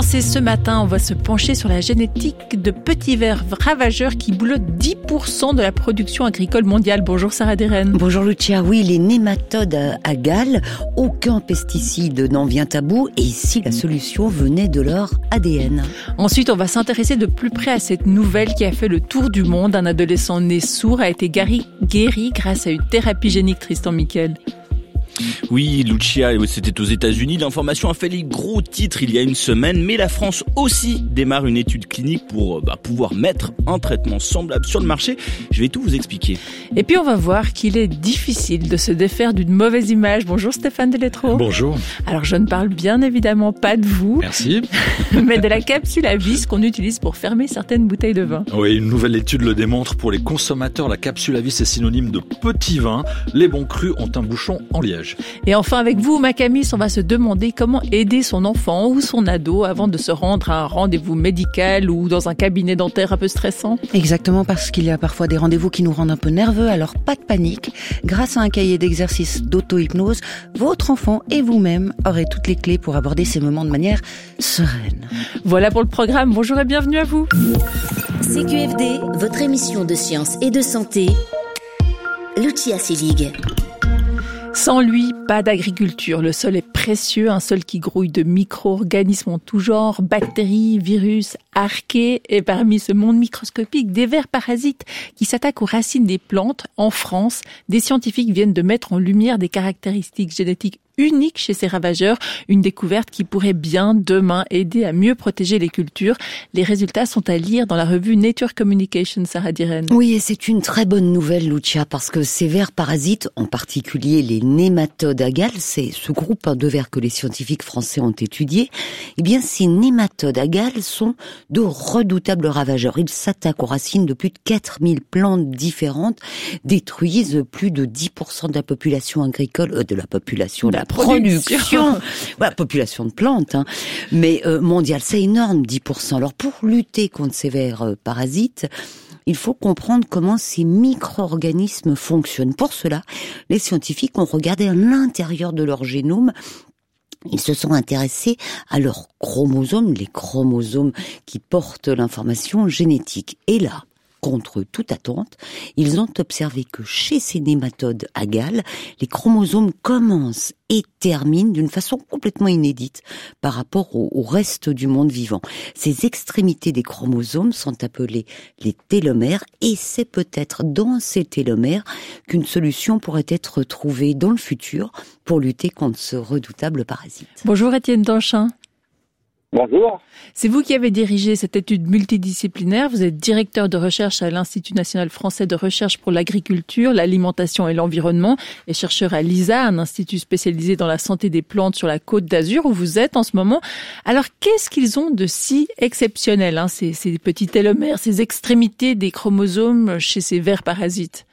commencer ce matin, on va se pencher sur la génétique de petits vers ravageurs qui boulotent 10% de la production agricole mondiale. Bonjour Sarah Deren. Bonjour Lucia. Oui, les nématodes à Galles, aucun pesticide n'en vient à bout et si la solution venait de leur ADN. Ensuite, on va s'intéresser de plus près à cette nouvelle qui a fait le tour du monde. Un adolescent né sourd a été guéri grâce à une thérapie génique, Tristan Mickel. Oui, Lucia, c'était aux États-Unis. L'information a fait les gros titres il y a une semaine, mais la France aussi démarre une étude clinique pour pouvoir mettre un traitement semblable sur le marché. Je vais tout vous expliquer. Et puis on va voir qu'il est difficile de se défaire d'une mauvaise image. Bonjour Stéphane Deletro. Bonjour. Alors je ne parle bien évidemment pas de vous. Merci. Mais de la capsule à vis qu'on utilise pour fermer certaines bouteilles de vin. Oui, une nouvelle étude le démontre. Pour les consommateurs, la capsule à vis est synonyme de petit vin. Les bons crus ont un bouchon en liège. Et enfin avec vous, Macamis, on va se demander comment aider son enfant ou son ado avant de se rendre à un rendez-vous médical ou dans un cabinet dentaire un peu stressant. Exactement, parce qu'il y a parfois des rendez-vous qui nous rendent un peu nerveux, alors pas de panique. Grâce à un cahier d'exercices d'auto-hypnose, votre enfant et vous-même aurez toutes les clés pour aborder ces moments de manière sereine. Voilà pour le programme. Bonjour et bienvenue à vous. CQFD, votre émission de science et de santé. Lucia Selig. Sans lui, pas d'agriculture. Le sol est précieux, un sol qui grouille de micro-organismes en tout genre, bactéries, virus, archées, et parmi ce monde microscopique, des vers parasites qui s'attaquent aux racines des plantes. En France, des scientifiques viennent de mettre en lumière des caractéristiques génétiques uniques chez ces ravageurs, une découverte qui pourrait bien demain aider à mieux protéger les cultures. Les résultats sont à lire dans la revue Nature Communication, Sarah Deren. Oui, et c'est une très bonne nouvelle, Lucia, parce que ces vers parasites, en particulier les nématodes à Galles, c'est ce groupe de vers que les scientifiques français ont étudié, eh bien ces nématodes à Galles sont de redoutables ravageurs. Ils s'attaquent aux racines de plus de 4000 plantes différentes, détruisent plus de 10% de la population agricole, de la production. Voilà, population de plantes, hein. Mais mondiale, c'est énorme, 10%. Alors pour lutter contre ces vers parasites, il faut comprendre comment ces micro-organismes fonctionnent. Pour cela, les scientifiques ont regardé à l'intérieur de leur génome. Ils se sont intéressés à leurs chromosomes, les chromosomes qui portent l'information génétique. Et là, contre toute attente, ils ont observé que chez ces nématodes à Galles, les chromosomes commencent et terminent d'une façon complètement inédite par rapport au reste du monde vivant. Ces extrémités des chromosomes sont appelées les télomères et c'est peut-être dans ces télomères qu'une solution pourrait être trouvée dans le futur pour lutter contre ce redoutable parasite. Bonjour Étienne Danchin. Bonjour. C'est vous qui avez dirigé cette étude multidisciplinaire. Vous êtes directeur de recherche à l'Institut national français de recherche pour l'agriculture, l'alimentation et l'environnement et chercheur à l'ISA, un institut spécialisé dans la santé des plantes sur la Côte d'Azur où vous êtes en ce moment. Alors, qu'est-ce qu'ils ont de si exceptionnel, ces petits télomères, ces extrémités des chromosomes chez ces vers parasites?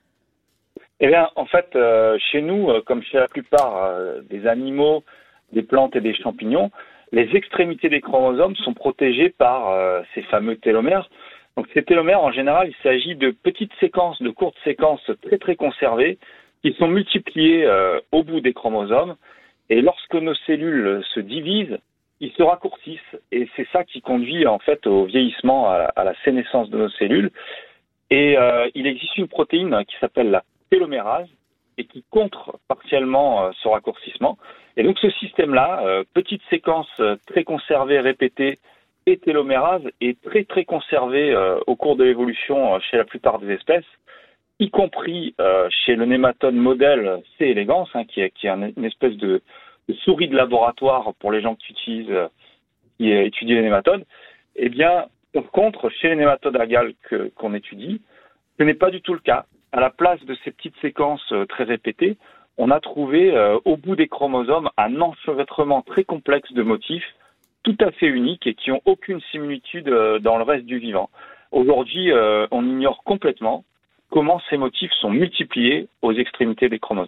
Eh bien, en fait, chez nous, comme chez la plupart des animaux, des plantes et des champignons, les extrémités des chromosomes sont protégées par ces fameux télomères. Donc ces télomères, en général, il s'agit de petites séquences, de courtes séquences très très conservées qui sont multipliées au bout des chromosomes. Et lorsque nos cellules se divisent, ils se raccourcissent. Et c'est ça qui conduit en fait au vieillissement, à la sénescence de nos cellules. Et il existe une protéine qui s'appelle la télomérase et qui contre partiellement ce raccourcissement. Et donc ce système-là, petite séquence très conservée, répétée, et télomérase, est très très conservé au cours de l'évolution chez la plupart des espèces, y compris chez le nématode modèle C. elegans, qui est une espèce de souris de laboratoire pour les gens qui étudient les nématodes. Eh bien, par contre, chez les nématodes à Galles qu'on étudie, ce n'est pas du tout le cas. À la place de ces petites séquences très répétées, on a trouvé au bout des chromosomes un enchevêtrement très complexe de motifs tout à fait uniques et qui n'ont aucune similitude dans le reste du vivant. Aujourd'hui, on ignore complètement comment ces motifs sont multipliés aux extrémités des chromosomes.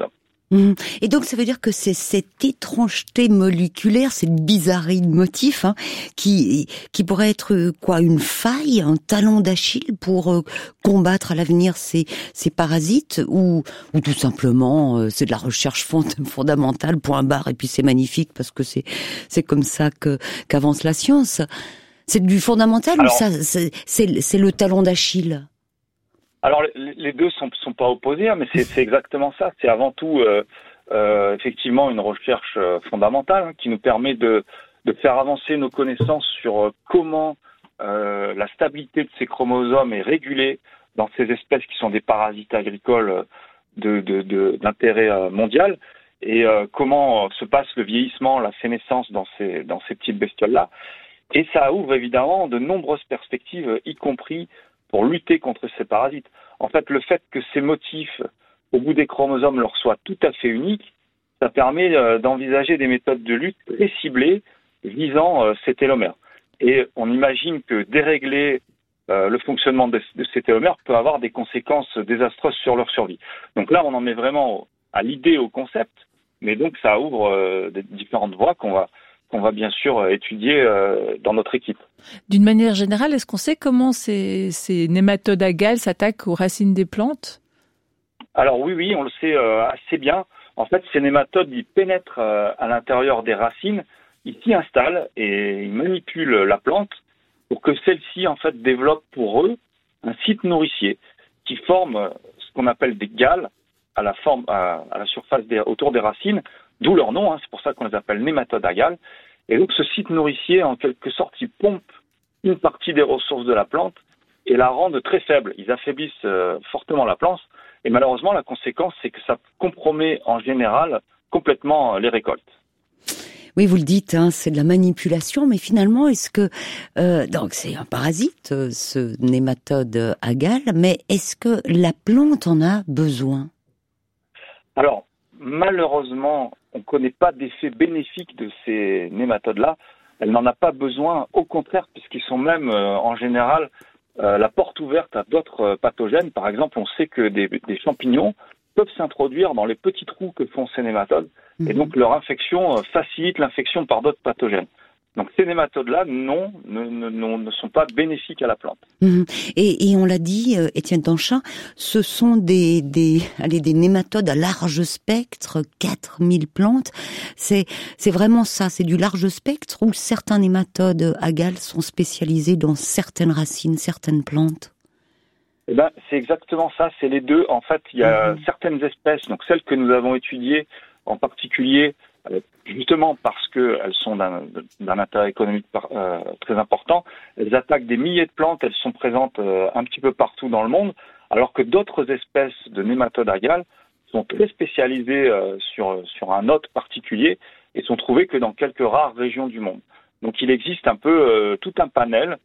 Et donc ça veut dire que c'est cette étrangeté moléculaire, cette bizarrerie de motif, qui pourrait être quoi, une faille, un talon d'Achille pour combattre à l'avenir ces parasites, ou tout simplement c'est de la recherche fondamentale, point barre, et puis c'est magnifique parce que c'est comme ça qu'avance la science. C'est du fondamental. Alors, ou ça c'est le talon d'Achille? Alors les deux sont pas opposés, mais c'est exactement ça. C'est avant tout effectivement une recherche fondamentale qui nous permet de faire avancer nos connaissances sur comment la stabilité de ces chromosomes est régulée dans ces espèces qui sont des parasites agricoles d'intérêt mondial, et comment se passe le vieillissement, la sénescence dans ces petites bestioles-là. Et ça ouvre évidemment de nombreuses perspectives, y compris pour lutter contre ces parasites. En fait, le fait que ces motifs au bout des chromosomes leur soient tout à fait uniques, ça permet d'envisager des méthodes de lutte très ciblées visant ces télomères. Et on imagine que dérégler le fonctionnement de ces télomères peut avoir des conséquences désastreuses sur leur survie. Donc là, on en est vraiment à l'idée, au concept, mais donc ça ouvre des différentes voies qu'on va bien sûr étudier dans notre équipe. D'une manière générale, est-ce qu'on sait comment ces nématodes à galles s'attaquent aux racines des plantes? Alors oui, on le sait assez bien. En fait, ces nématodes, ils pénètrent à l'intérieur des racines, ils s'y installent et ils manipulent la plante pour que celle-ci, en fait, développe pour eux un site nourricier qui forme ce qu'on appelle des galles à la surface autour des racines, d'où leur nom, c'est pour ça qu'on les appelle nématodes à galles. Et donc ce site nourricier, en quelque sorte, il pompe une partie des ressources de la plante et la rendent très faible. Ils affaiblissent fortement la plante, et malheureusement la conséquence, c'est que ça compromet en général complètement les récoltes. Oui, vous le dites, c'est de la manipulation, mais finalement, est-ce que donc c'est un parasite, ce nématode à galles, mais est-ce que la plante en a besoin? Alors, malheureusement, on ne connaît pas d'effet bénéfique de ces nématodes-là. Elle n'en a pas besoin, au contraire, puisqu'ils sont même, en général, la porte ouverte à d'autres pathogènes. Par exemple, on sait que des champignons peuvent s'introduire dans les petits trous que font ces nématodes, et donc leur infection facilite l'infection par d'autres pathogènes. Donc ces nématodes-là, ne sont pas bénéfiques à la plante. Et on l'a dit, Étienne Danchin, ce sont des nématodes à large spectre, 4000 plantes. C'est vraiment ça, c'est du large spectre, ou certains nématodes à galles sont spécialisés dans certaines racines, certaines plantes? Eh ben, c'est exactement ça, c'est les deux. En fait, il y a certaines espèces, donc celles que nous avons étudiées en particulier, justement parce qu'elles sont d'un intérêt économique très important, elles attaquent des milliers de plantes, elles sont présentes un petit peu partout dans le monde, alors que d'autres espèces de nématodes à galles sont très spécialisées sur un hôte particulier et sont trouvées que dans quelques rares régions du monde. Donc il existe un peu tout un panel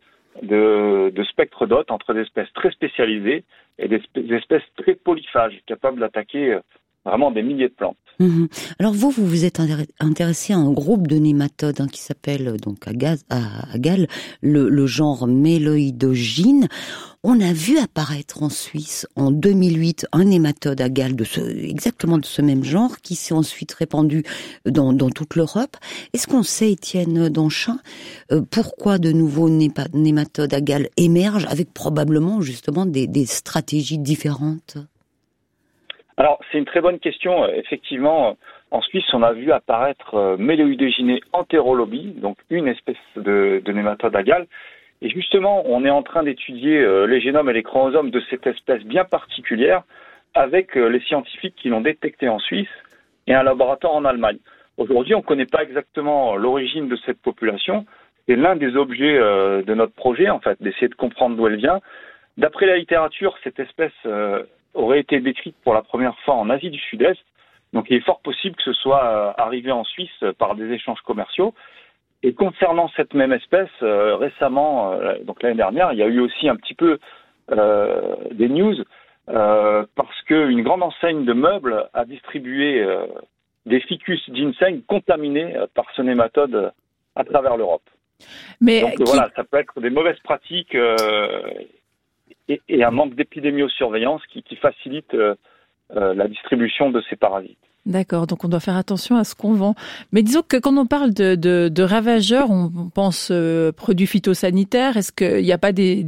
de spectres d'hôtes entre des espèces très spécialisées et des espèces très polyphages, capables d'attaquer vraiment des milliers de plantes. Alors vous vous êtes intéressé à un groupe de nématodes qui s'appelle donc à galles, le genre Méloïdogyne. On a vu apparaître en Suisse en 2008 un nématode à galles exactement de ce même genre qui s'est ensuite répandu dans toute l'Europe. Est-ce qu'on sait, Étienne Danchin, pourquoi de nouveaux nématodes à galles émergent avec probablement justement des stratégies différentes? Alors, c'est une très bonne question. Effectivement, en Suisse, on a vu apparaître Méloïdogyne enterolobi, donc une espèce de nématode à galles. Et justement, on est en train d'étudier les génomes et les chromosomes de cette espèce bien particulière avec les scientifiques qui l'ont détecté en Suisse et un laboratoire en Allemagne. Aujourd'hui, on ne connaît pas exactement l'origine de cette population. C'est l'un des objets de notre projet, en fait, d'essayer de comprendre d'où elle vient. D'après la littérature, cette espèce aurait été décrite pour la première fois en Asie du Sud-Est. Donc il est fort possible que ce soit arrivé en Suisse par des échanges commerciaux. Et concernant cette même espèce, récemment, donc l'année dernière, il y a eu aussi un petit peu des news parce qu'une grande enseigne de meubles a distribué des ficus ginseng contaminés par ce nématode à travers l'Europe. Mais donc voilà, ça peut être des mauvaises pratiques et un manque d'épidémiosurveillance qui facilite la distribution de ces parasites. D'accord, donc on doit faire attention à ce qu'on vend. Mais disons que quand on parle de ravageurs, on pense produits phytosanitaires. Est-ce qu'il n'y a pas des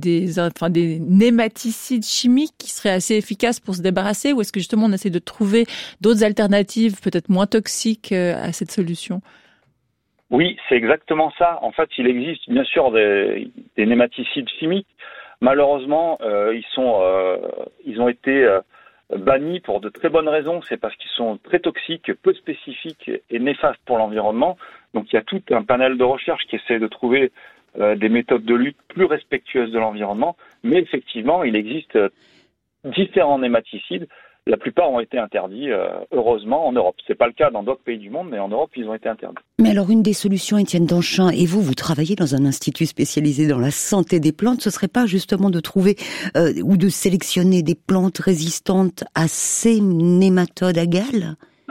nématicides chimiques qui seraient assez efficaces pour se débarrasser, ou est-ce que justement on essaie de trouver d'autres alternatives peut-être moins toxiques à cette solution? Oui, c'est exactement ça. En fait, il existe bien sûr des nématicides chimiques. Malheureusement, ils ont été bannis pour de très bonnes raisons. C'est parce qu'ils sont très toxiques, peu spécifiques et néfastes pour l'environnement. Donc il y a tout un panel de recherche qui essaie de trouver des méthodes de lutte plus respectueuses de l'environnement. Mais effectivement, il existe différents nématicides. La plupart ont été interdits, heureusement, en Europe. C'est pas le cas dans d'autres pays du monde, mais en Europe, ils ont été interdits. Mais alors, une des solutions, Étienne Danchin, et vous travaillez dans un institut spécialisé dans la santé des plantes, ce serait pas justement de trouver ou de sélectionner des plantes résistantes à ces nématodes à Galles?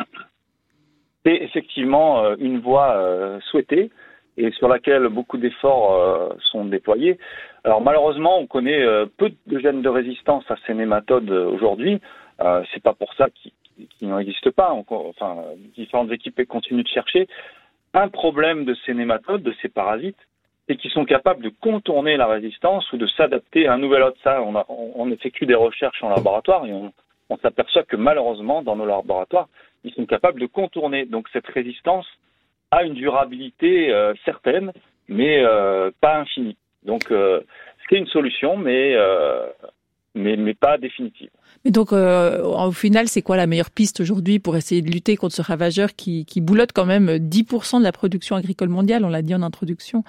C'est effectivement une voie souhaitée et sur laquelle beaucoup d'efforts sont déployés. Alors malheureusement, on connaît peu de gènes de résistance à ces nématodes aujourd'hui. C'est pas pour ça qu'ils n'existent pas. Enfin, différentes équipes continuent de chercher. Un problème de ces nématodes, de ces parasites, c'est qu'ils sont capables de contourner la résistance ou de s'adapter à un nouvel hôte. Ça, on effectue des recherches en laboratoire et on s'aperçoit que malheureusement, dans nos laboratoires, ils sont capables de contourner. Donc cette résistance a une durabilité certaine, mais pas infinie. Donc, ce qui est une solution, mais pas définitive. Mais donc, au final, c'est quoi la meilleure piste aujourd'hui pour essayer de lutter contre ce ravageur qui boulotte quand même 10% de la production agricole mondiale, on l'a dit en introduction?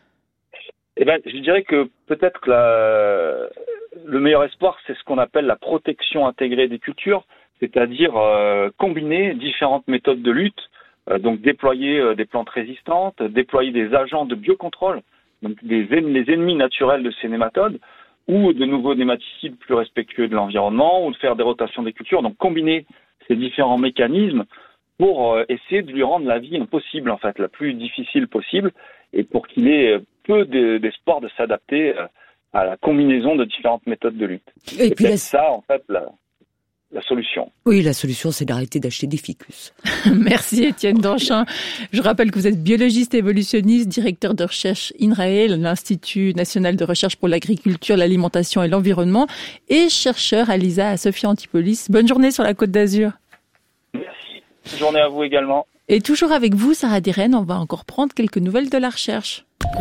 Eh ben, je dirais que peut-être que le meilleur espoir, c'est ce qu'on appelle la protection intégrée des cultures, c'est-à-dire combiner différentes méthodes de lutte, donc déployer des plantes résistantes, déployer des agents de biocontrôle, donc les ennemis naturels de ces nématodes, ou de nouveaux nématicides plus respectueux de l'environnement, ou de faire des rotations des cultures. Donc combiner ces différents mécanismes pour essayer de lui rendre la vie impossible, en fait, la plus difficile possible, et pour qu'il ait peu d'espoir de s'adapter à la combinaison de différentes méthodes de lutte. Et puis peut-être ça, en fait, la solution. Oui, la solution, c'est d'arrêter d'acheter des ficus. Merci Étienne Danchin. Je rappelle que vous êtes biologiste évolutionniste, directeur de recherche INRAE, l'Institut national de recherche pour l'agriculture, l'alimentation et l'environnement, et chercheur à l'ISA à Sophia Antipolis. Bonne journée sur la Côte d'Azur. Merci. Bonne journée à vous également. Et toujours avec vous, Sarah Diren, on va encore prendre quelques nouvelles de la recherche.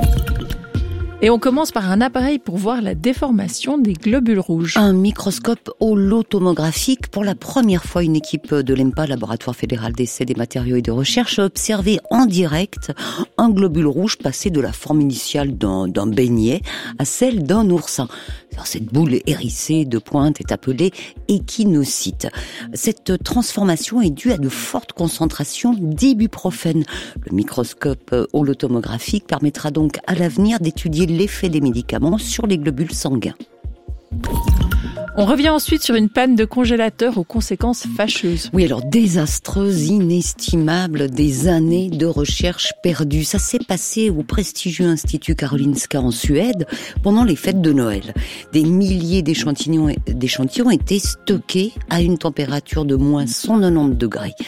Et on commence par un appareil pour voir la déformation des globules rouges. Un microscope holotomographique. Pour la première fois, une équipe de l'EMPA, Laboratoire fédéral d'essais des matériaux et de recherche, a observé en direct un globule rouge passer de la forme initiale d'un beignet à celle d'un oursin. Alors, cette boule hérissée de pointe est appelée échinocyte. Cette transformation est due à de fortes concentrations d'ibuprofène. Le microscope holotomographique permettra donc à l'avenir d'étudier l'effet des médicaments sur les globules sanguins. On revient ensuite sur une panne de congélateur aux conséquences fâcheuses. Oui, alors désastreuse, inestimable, des années de recherche perdues. Ça s'est passé au prestigieux Institut Karolinska en Suède pendant les fêtes de Noël. Des milliers d'échantillons étaient stockés à une température de moins 190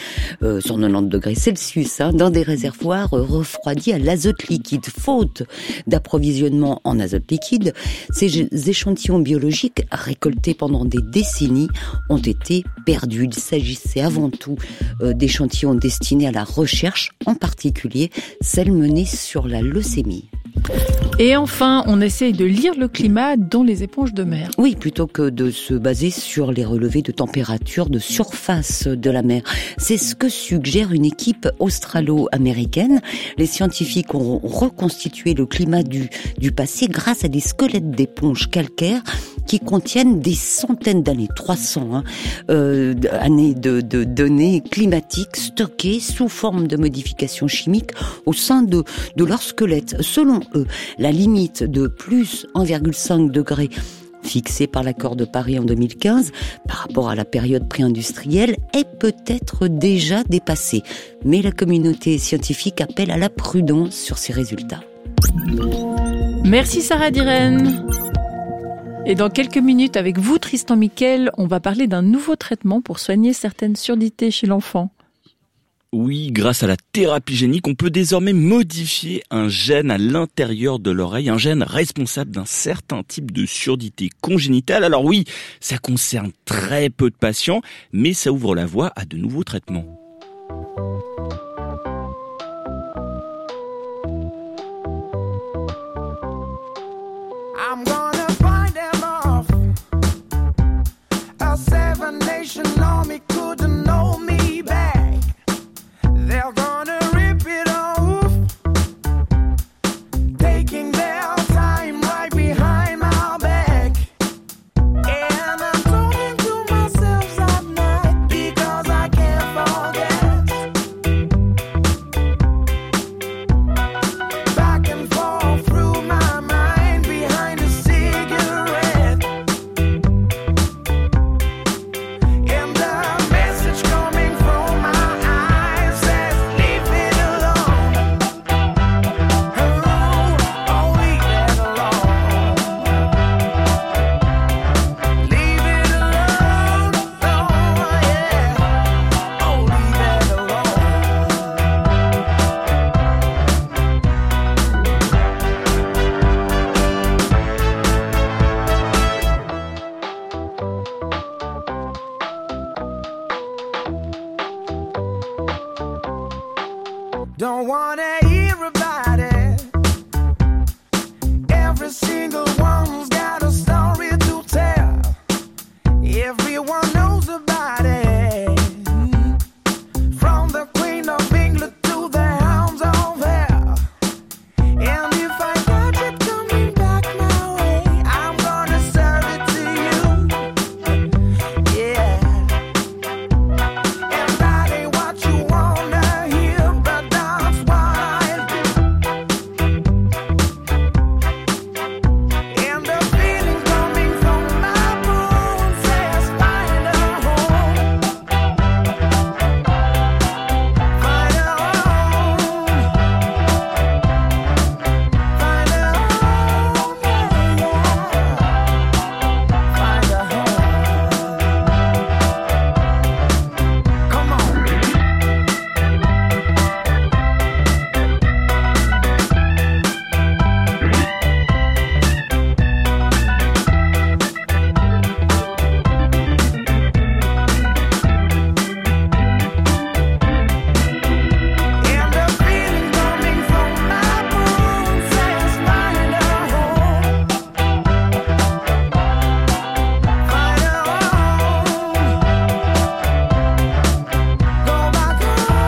degrés Celsius, dans des réservoirs refroidis à l'azote liquide. Faute d'approvisionnement en azote liquide, ces échantillons biologiques récoltés pendant des décennies ont été perdus. Il s'agissait avant tout d'échantillons destinés à la recherche, en particulier celle menée sur la leucémie. Et enfin, on essaye de lire le climat dans les éponges de mer. Oui, plutôt que de se baser sur les relevés de température de surface de la mer. C'est ce que suggère une équipe australo-américaine. Les scientifiques ont reconstitué le climat du passé grâce à des squelettes d'éponges calcaires qui contiennent des centaines d'années, 300 années de données climatiques stockées sous forme de modifications chimiques au sein de leur squelette. Selon eux, la limite de plus 1,5 degré fixée par l'accord de Paris en 2015 par rapport à la période pré-industrielle est peut-être déjà dépassée. Mais la communauté scientifique appelle à la prudence sur ces résultats. Merci Sarah Diren. Et dans quelques minutes avec vous, Tristan Mickel, on va parler d'un nouveau traitement pour soigner certaines surdités chez l'enfant. Oui, grâce à la thérapie génique, on peut désormais modifier un gène à l'intérieur de l'oreille, un gène responsable d'un certain type de surdité congénitale. Alors oui, ça concerne très peu de patients, mais ça ouvre la voie à de nouveaux traitements. I'm gonna find them off. A 7-nation army couldn't hold me back. They're gonna rip it off, taking their time right behind my back. And I'm talking to myself at night because I can't forget. Back and forth through my mind behind a cigarette. And the message coming from my eyes says, leave it alone. Oh, leave it alone. Leave it alone. Oh, yeah. Oh, leave it alone. Don't wanna hear about it. Every single one's got a story to tell. Everyone knows about it. From the Queen of England to the hounds of hell. And if I catch it coming back my way, I'm gonna serve it to you. Yeah. And that ain't what you wanna hear, but that's what I'll do. And the feeling coming from my bones says find a home. Find a home. Find a home, yeah, yeah. Find a home. Come on. And the feeling coming from my bones says find a home. Find a home. Go back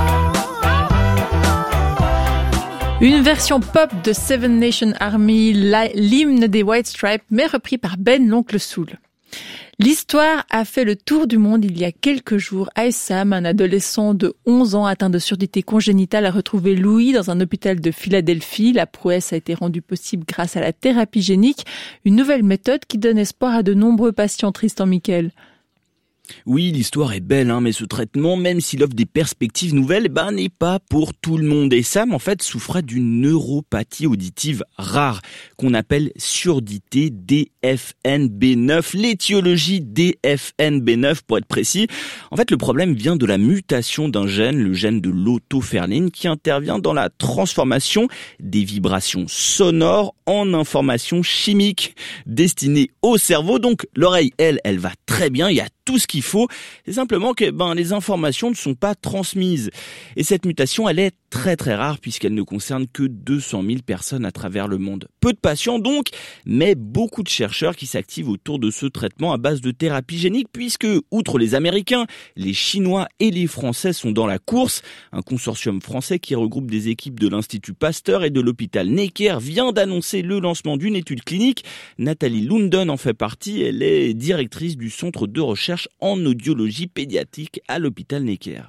home. Une version pop de 7-Nation Army, l'hymne des White Stripes, mais repris par Ben l'Oncle Soul. L'histoire a fait le tour du monde il y a quelques jours. Aysam, un adolescent de 11 ans atteint de surdité congénitale, a retrouvé l'ouïe dans un hôpital de Philadelphie. La prouesse a été rendue possible grâce à la thérapie génique, une nouvelle méthode qui donne espoir à de nombreux patients. Tristan Mickaël. Oui, l'histoire est belle, mais ce traitement, même s'il offre des perspectives nouvelles, n'est pas pour tout le monde. Et Sam, en fait, souffrait d'une neuropathie auditive rare, qu'on appelle surdité DFNB9, l'étiologie DFNB9 pour être précis. En fait, le problème vient de la mutation d'un gène, le gène de l'autoferline, qui intervient dans la transformation des vibrations sonores en informations chimiques destinées au cerveau. Donc, l'oreille, elle va très bien, il y a tout ce qu'il faut, c'est simplement que les informations ne sont pas transmises. Et cette mutation, elle est très très rare puisqu'elle ne concerne que 200 000 personnes à travers le monde. Peu de patients donc, mais beaucoup de chercheurs qui s'activent autour de ce traitement à base de thérapie génique puisque, outre les Américains, les Chinois et les Français sont dans la course. Un consortium français qui regroupe des équipes de l'Institut Pasteur et de l'hôpital Necker vient d'annoncer le lancement d'une étude clinique. Nathalie Lundon en fait partie, elle est directrice du centre de recherche en audiologie pédiatrique à l'hôpital Necker.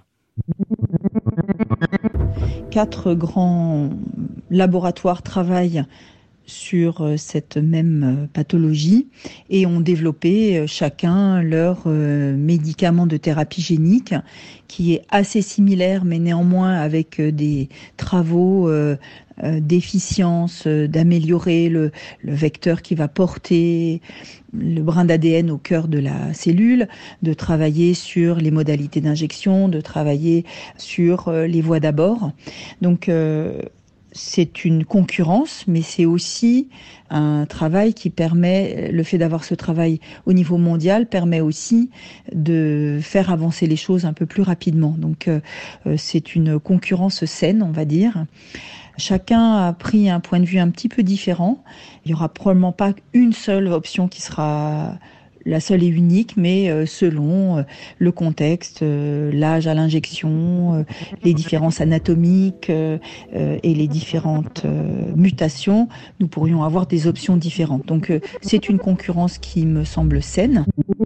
4 grands laboratoires travaillent sur cette même pathologie et ont développé chacun leur médicament de thérapie génique qui est assez similaire mais néanmoins avec des travaux d'efficience, d'améliorer le vecteur qui va porter le brin d'ADN au cœur de la cellule, de travailler sur les modalités d'injection, de travailler sur les voies d'abord. Donc c'est une concurrence, mais c'est aussi un travail qui permet, le fait d'avoir ce travail au niveau mondial permet aussi de faire avancer les choses un peu plus rapidement. Donc c'est une concurrence saine, on va dire. Chacun a pris un point de vue un petit peu différent. Il n'y aura probablement pas une seule option qui sera la seule et unique, mais selon le contexte, l'âge à l'injection, les différences anatomiques et les différentes mutations, nous pourrions avoir des options différentes. Donc c'est une concurrence qui me semble saine.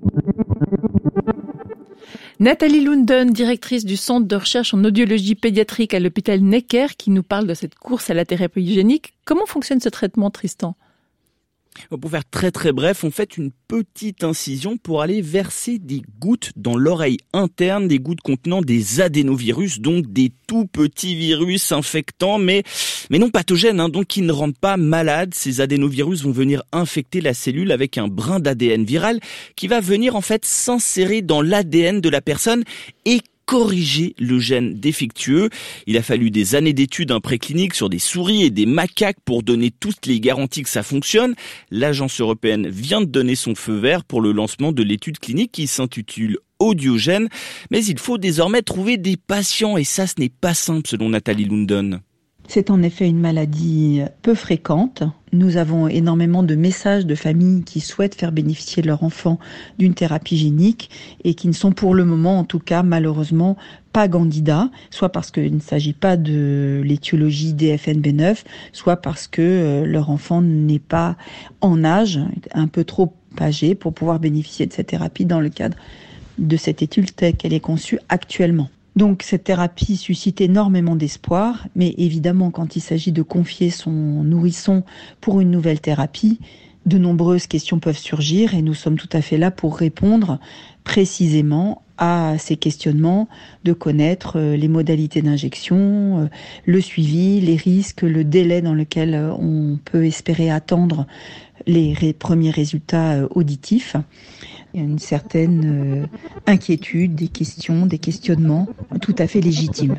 Nathalie Lundon, directrice du Centre de recherche en audiologie pédiatrique à l'hôpital Necker, qui nous parle de cette course à la thérapie génique. Comment fonctionne ce traitement, Tristan ? Pour faire très très bref, on fait une petite incision pour aller verser des gouttes dans l'oreille interne, des gouttes contenant des adénovirus, donc des tout petits virus infectants, mais non pathogènes, donc qui ne rendent pas malades. Ces adénovirus vont venir infecter la cellule avec un brin d'ADN viral qui va venir en fait s'insérer dans l'ADN de la personne et corriger le gène défectueux. Il a fallu des années d'études précliniques sur des souris et des macaques pour donner toutes les garanties que ça fonctionne. L'agence européenne vient de donner son feu vert pour le lancement de l'étude clinique qui s'intitule Audiogène. Mais il faut désormais trouver des patients et ça, ce n'est pas simple selon Nathalie Lundon. C'est en effet une maladie peu fréquente. Nous avons énormément de messages de familles qui souhaitent faire bénéficier de leur enfant d'une thérapie génique et qui ne sont pour le moment, en tout cas, malheureusement, pas candidats, soit parce qu'il ne s'agit pas de l'étiologie DFNB9, soit parce que leur enfant n'est pas en âge, un peu trop âgé pour pouvoir bénéficier de cette thérapie dans le cadre de cette étude telle qu'elle est conçue actuellement. Donc cette thérapie suscite énormément d'espoir, mais évidemment quand il s'agit de confier son nourrisson pour une nouvelle thérapie, de nombreuses questions peuvent surgir et nous sommes tout à fait là pour répondre précisément à ces questionnements, de connaître les modalités d'injection, le suivi, les risques, le délai dans lequel on peut espérer attendre les premiers résultats auditifs. Il y a une certaine inquiétude, des questions, des questionnements tout à fait légitimes.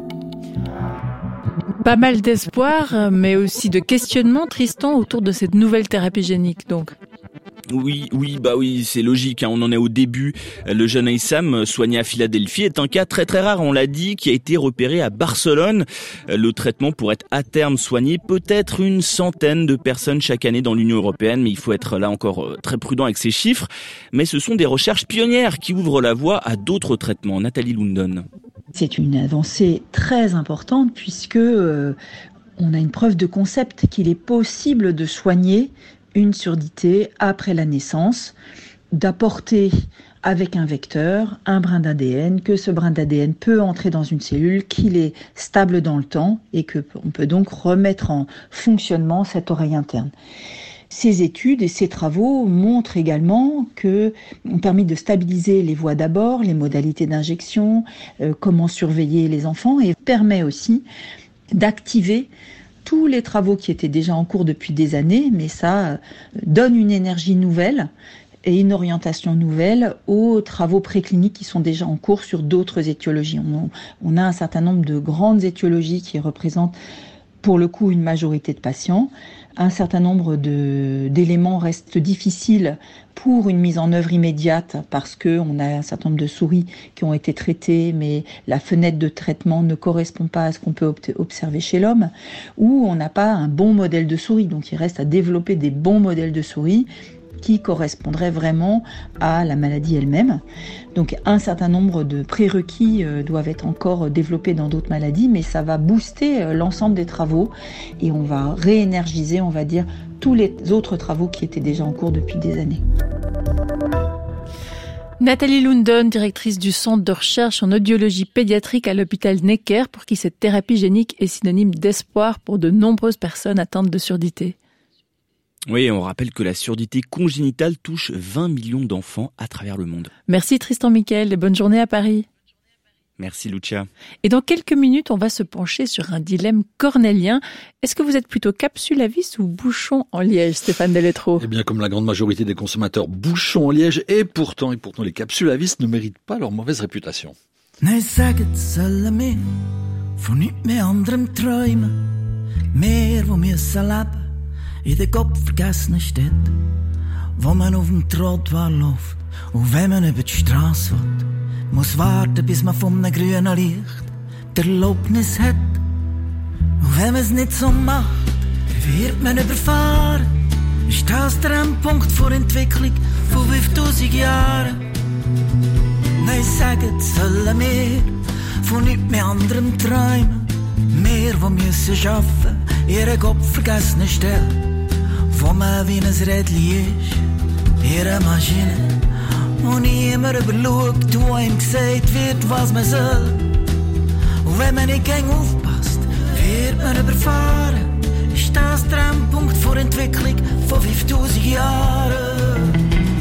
Pas mal d'espoir, mais aussi de questionnements, Tristan, autour de cette nouvelle thérapie génique, donc. Oui, c'est logique, on en est au début. Le jeune Aïssam, soigné à Philadelphie, est un cas très très rare, on l'a dit, qui a été repéré à Barcelone. Le traitement pourrait à terme soigner peut-être 100 de personnes chaque année dans l'Union européenne, mais il faut être là encore très prudent avec ces chiffres. Mais ce sont des recherches pionnières qui ouvrent la voie à d'autres traitements. Nathalie Lundon. C'est une avancée très importante puisque on a une preuve de concept qu'il est possible de soigner une surdité après la naissance, d'apporter avec un vecteur un brin d'ADN, que ce brin d'ADN peut entrer dans une cellule, qu'il est stable dans le temps et qu'on peut donc remettre en fonctionnement cette oreille interne. Ces études et ces travaux montrent également que ont permis de stabiliser les voies d'abord, les modalités d'injection, comment surveiller les enfants et permet aussi d'activer tous les travaux qui étaient déjà en cours depuis des années, mais ça donne une énergie nouvelle et une orientation nouvelle aux travaux précliniques qui sont déjà en cours sur d'autres étiologies. On a un certain nombre de grandes étiologies qui représentent pour le coup une majorité de patients. Un certain nombre d'éléments restent difficiles pour une mise en œuvre immédiate parce qu'on a un certain nombre de souris qui ont été traitées, mais la fenêtre de traitement ne correspond pas à ce qu'on peut observer chez l'homme, ou on n'a pas un bon modèle de souris. Donc il reste à développer des bons modèles de souris qui correspondraient vraiment à la maladie elle-même. Donc un certain nombre de prérequis doivent être encore développés dans d'autres maladies, mais ça va booster l'ensemble des travaux et on va réénergiser, on va dire, tous les autres travaux qui étaient déjà en cours depuis des années. Nathalie Lundon, directrice du Centre de recherche en audiologie pédiatrique à l'hôpital Necker, pour qui cette thérapie génique est synonyme d'espoir pour de nombreuses personnes atteintes de surdité. Oui, on rappelle que la surdité congénitale touche 20 millions d'enfants à travers le monde. Merci Tristan Mickaël et bonne journée à Paris. Merci Lucia. Et dans quelques minutes, on va se pencher sur un dilemme cornélien. Est-ce que vous êtes plutôt capsule à vis ou bouchon en liège, Stéphane Deletreau? Eh bien, comme la grande majorité des consommateurs, bouchon en liège, et pourtant les capsules à vis ne méritent pas leur mauvaise réputation. Nee, zeg het, zullen meer voor niet meer anderen träumen. Meer, wo müssen leben in der gottvergessenen Stadt, wo man auf dem Trottoir läuft und wenn man über die Straße will, muss warten, bis man von einem grünen Licht die Erlaubnis hat. Und wenn man es nicht so macht, wird man überfahren. Ist das der Endpunkt vor Entwicklung von 5000 Jahren? Nein, sagen, sollen wir von nichts mehr anderem träumen. Wir, die müssen arbeiten, ihre gottvergessene Stelle, wo man wie ein Rädchen ist, ihre Maschine, wo niemand überschaut, wo ihm gesagt wird, was man soll. Und wenn man nicht gegen aufpasst, wird man überfahren. Ist das der Endpunkt vor Entwicklung von 5000 Jahren?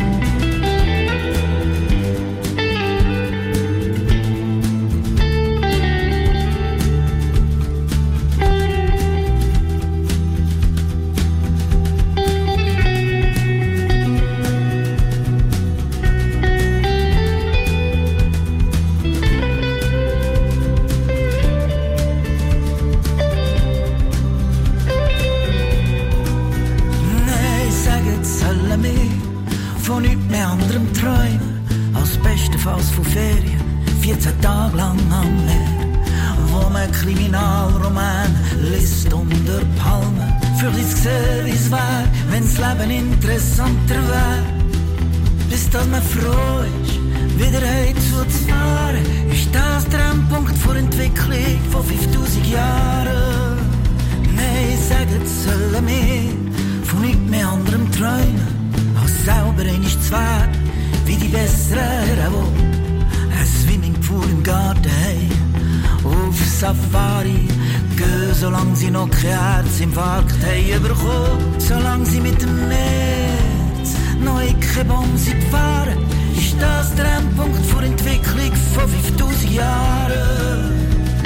Von nichts mehr anderem träumen, als bestenfalls von Ferien, 14 Tage lang am Meer, wo man Kriminalroman liest unter Palmen. Für dich gesehen, wie es wär, wenn's Leben interessanter wär, bis dass man froh ist, wieder heimzufahren. Ist das der Endpunkt vor Entwicklung von 5000 Jahren? Nein, sagen, sollen wir von nichts mehr anderem träumen, selber einmal zu werden, wie die Besseren, die ein Swimmingpool im Garten haben, auf Safari gehen, solange sie noch kein Herzinfarkt haben bekommen, solange sie mit dem März noch in keine Bombe fahren, ist das der Endpunkt vor Entwicklung von 5000 Jahren.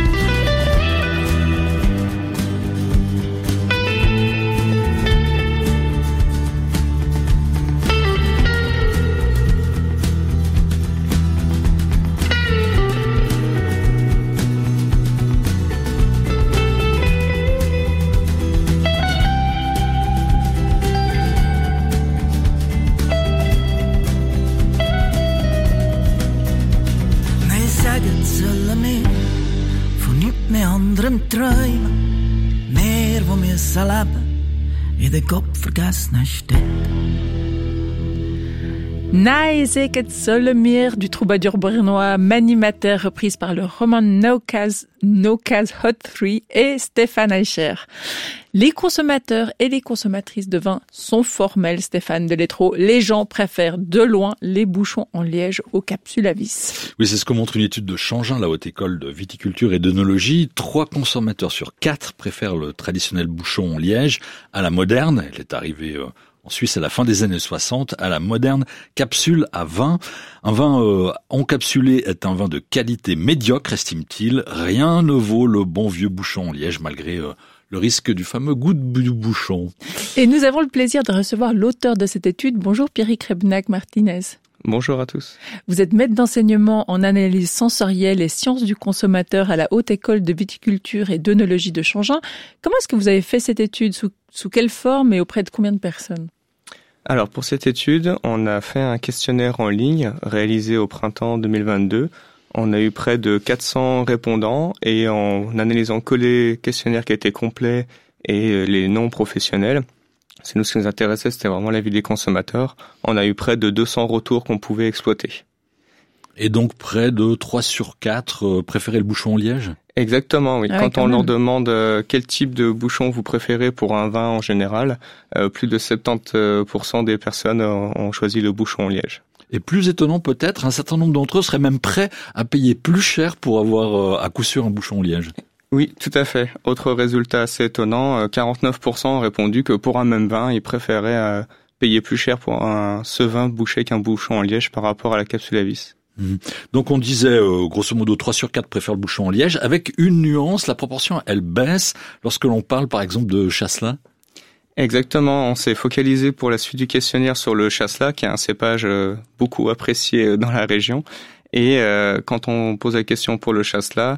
Träumen, mehr, wo müssen leben in der gottvergessenen Stadt. Naezeket Sollemir du troubadour brunois Mani Mater, reprise par le roman No Case Hot 3 et Stéphane Eicher. Les consommateurs et les consommatrices de vin sont formels, Stéphane Deletreau. Les gens préfèrent de loin les bouchons en liège aux capsules à vis. Oui, c'est ce que montre une étude de Changin, la Haute École de Viticulture et d'Œnologie. 3 consommateurs sur 4 préfèrent le traditionnel bouchon en liège à la moderne. Elle est arrivée en Suisse à la fin des années 60, à la moderne capsule à vin. Un vin encapsulé est un vin de qualité médiocre, estime-t-il. Rien ne vaut le bon vieux bouchon en liège, malgré le risque du fameux goût du bouchon. Et nous avons le plaisir de recevoir l'auteur de cette étude. Bonjour Pierrick Rebnac-Martinez. Bonjour à tous. Vous êtes maître d'enseignement en analyse sensorielle et sciences du consommateur à la Haute École de Viticulture et d'Œnologie de Changin. Comment est-ce que vous avez fait cette étude? Sous quelle forme et auprès de combien de personnes? Alors pour cette étude, on a fait un questionnaire en ligne réalisé au printemps 2022. On a eu près de 400 répondants et en analysant que les questionnaires qui étaient complets et les non professionnels, c'est nous ce qui nous intéressait, c'était vraiment l'avis des consommateurs. On a eu près de 200 retours qu'on pouvait exploiter. Et donc près de 3 sur 4 préféraient le bouchon en liège? Exactement, oui. Ah, quand on leur demande quel type de bouchon vous préférez pour un vin en général, plus de 70% des personnes ont choisi le bouchon en liège. Et plus étonnant peut-être, un certain nombre d'entre eux seraient même prêts à payer plus cher pour avoir à coup sûr un bouchon en liège. Oui, tout à fait. Autre résultat assez étonnant, 49% ont répondu que pour un même vin, ils préféraient payer plus cher pour ce vin bouché qu'un bouchon en liège par rapport à la capsule à vis. Donc on disait, grosso modo, 3 sur 4 préfèrent le bouchon en liège, avec une nuance, la proportion, elle baisse lorsque l'on parle, par exemple, de chasselas. Exactement, on s'est focalisé pour la suite du questionnaire sur le chasselas, qui est un cépage beaucoup apprécié dans la région. Et quand on pose la question pour le chasselas,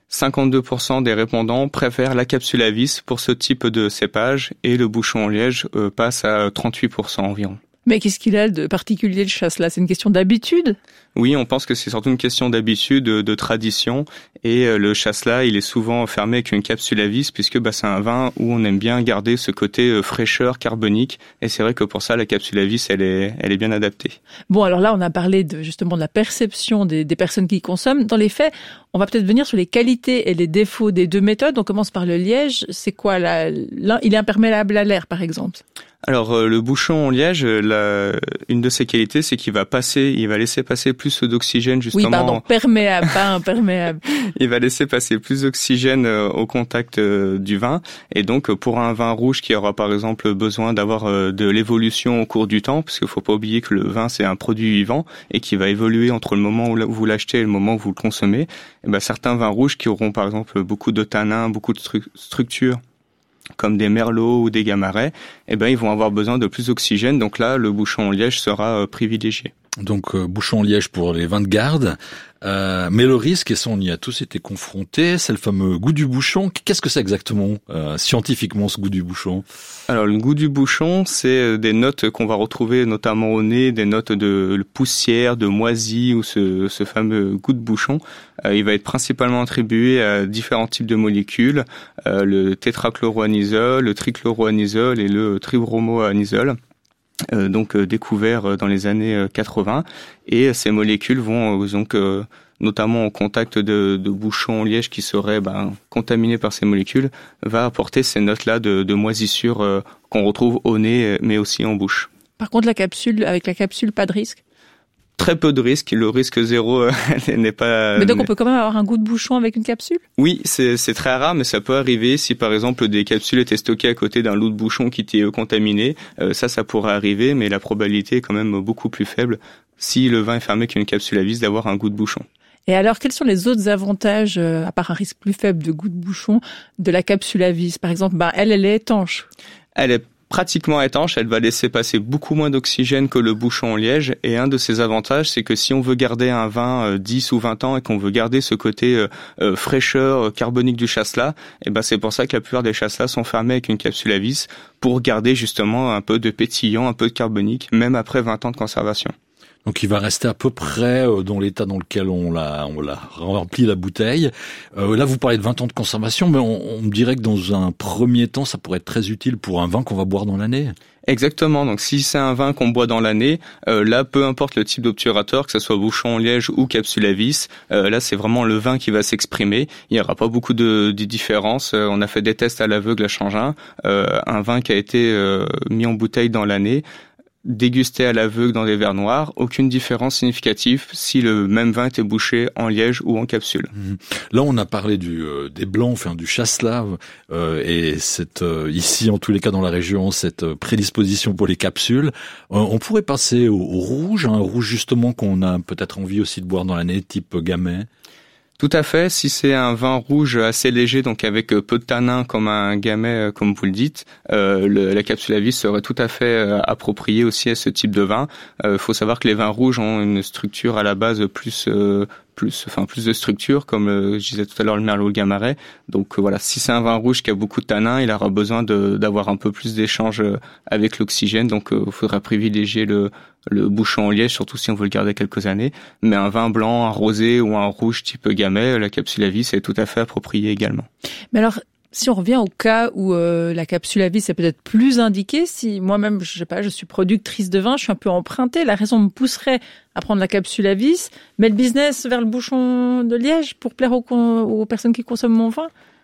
52% des répondants préfèrent la capsule à vis pour ce type de cépage et le bouchon en liège passe à 38% environ. Mais qu'est-ce qu'il a de particulier le chasselas? C'est une question d'habitude? Oui, on pense que c'est surtout une question d'habitude, de tradition. Et le chasselas, il est souvent fermé avec une capsule à vis puisque c'est un vin où on aime bien garder ce côté fraîcheur carbonique. Et c'est vrai que pour ça, la capsule à vis, elle est bien adaptée. Bon, alors là, on a parlé justement de la perception des personnes qui consomment. Dans les faits, on va peut-être venir sur les qualités et les défauts des deux méthodes. On commence par le liège. C'est quoi l'un, il est imperméable à l'air, par exemple? Alors le bouchon en liège, une de ses qualités, c'est qu'il va laisser passer plus d'oxygène justement. Oui, pardon, perméable, pas imperméable. Il va laisser passer plus d'oxygène au contact du vin, et donc pour un vin rouge qui aura par exemple besoin d'avoir de l'évolution au cours du temps, parce qu'il faut pas oublier que le vin c'est un produit vivant et qui va évoluer entre le moment où vous l'achetez et le moment où vous le consommez. Et certains vins rouges qui auront par exemple beaucoup de tanins, beaucoup de structures, comme des merlots ou des gamarais, ils vont avoir besoin de plus d'oxygène. Donc là, le bouchon en liège sera privilégié. Donc bouchon en liège pour les vins de garde. Mais le risque, et ça on y a tous été confrontés, c'est le fameux goût du bouchon. Qu'est-ce que c'est exactement, scientifiquement, ce goût du bouchon? Alors le goût du bouchon, c'est des notes qu'on va retrouver notamment au nez, des notes de poussière, de moisie, ou ce fameux goût de bouchon. Il va être principalement attribué à différents types de molécules, le tétrachloroanisole, le trichloroanisole et le tribromoanisole. Découvert dans les années 80, et ces molécules vont notamment au contact de bouchons en liège qui seraient contaminés par ces molécules, va apporter ces notes-là de moisissure qu'on retrouve au nez mais aussi en bouche. Par contre, avec la capsule, pas de risque? Très peu de risques, le risque zéro n'est pas... Mais donc on peut quand même avoir un goût de bouchon avec une capsule? Oui, c'est très rare, mais ça peut arriver si par exemple des capsules étaient stockées à côté d'un lot de bouchon qui était contaminé. Ça pourrait arriver, mais la probabilité est quand même beaucoup plus faible si le vin est fermé qu'une capsule à vis d'avoir un goût de bouchon. Et alors, quels sont les autres avantages, à part un risque plus faible de goût de bouchon, de la capsule à vis? Par exemple, elle est étanche. Elle est pratiquement étanche, elle va laisser passer beaucoup moins d'oxygène que le bouchon en liège, et un de ses avantages, c'est que si on veut garder un vin 10 ou 20 ans et qu'on veut garder ce côté fraîcheur carbonique du chasselas, c'est pour ça que la plupart des chasselas sont fermés avec une capsule à vis, pour garder justement un peu de pétillant, un peu de carbonique, même après 20 ans de conservation. Donc il va rester à peu près dans l'état dans lequel on l'a rempli la bouteille. Là vous parlez de 20 ans de conservation, mais on me dirait que dans un premier temps ça pourrait être très utile pour un vin qu'on va boire dans l'année. Exactement, donc si c'est un vin qu'on boit dans l'année, là peu importe le type d'obturateur, que ce soit bouchon en liège ou capsule à vis, là c'est vraiment le vin qui va s'exprimer. Il n'y aura pas beaucoup de différences. On a fait des tests à l'aveugle à Changin, un vin qui a été mis en bouteille dans l'année, dégusté à l'aveugle dans des verres noirs, aucune différence significative si le même vin était bouché en liège ou en capsule. Là, on a parlé des blancs, du chasselas, et ici, en tous les cas dans la région, cette prédisposition pour les capsules. On pourrait passer au rouge, un rouge justement qu'on a peut-être envie aussi de boire dans l'année, type gamay. Tout à fait, si c'est un vin rouge assez léger, donc avec peu de tanins comme un gamay, comme vous le dites, la capsule à vis serait tout à fait appropriée aussi à ce type de vin. Faut savoir que les vins rouges ont une structure à la base plus de structure, comme je disais tout à l'heure, le merlot, le gamaret. Donc voilà, si c'est un vin rouge qui a beaucoup de tanins, il aura besoin d'avoir un peu plus d'échange avec l'oxygène. Donc il faudra privilégier le bouchon en liège, surtout si on veut le garder quelques années. Mais un vin blanc, un rosé ou un rouge type gamay, la capsule à vis est tout à fait appropriée également. Mais alors, si on revient au cas où la capsule à vis est peut-être plus indiquée, si moi-même, je suis productrice de vin, je suis un peu empruntée, la raison me pousserait à prendre la capsule à vis, mais le business vers le bouchon de liège pour plaire aux personnes qui consomment mon vin.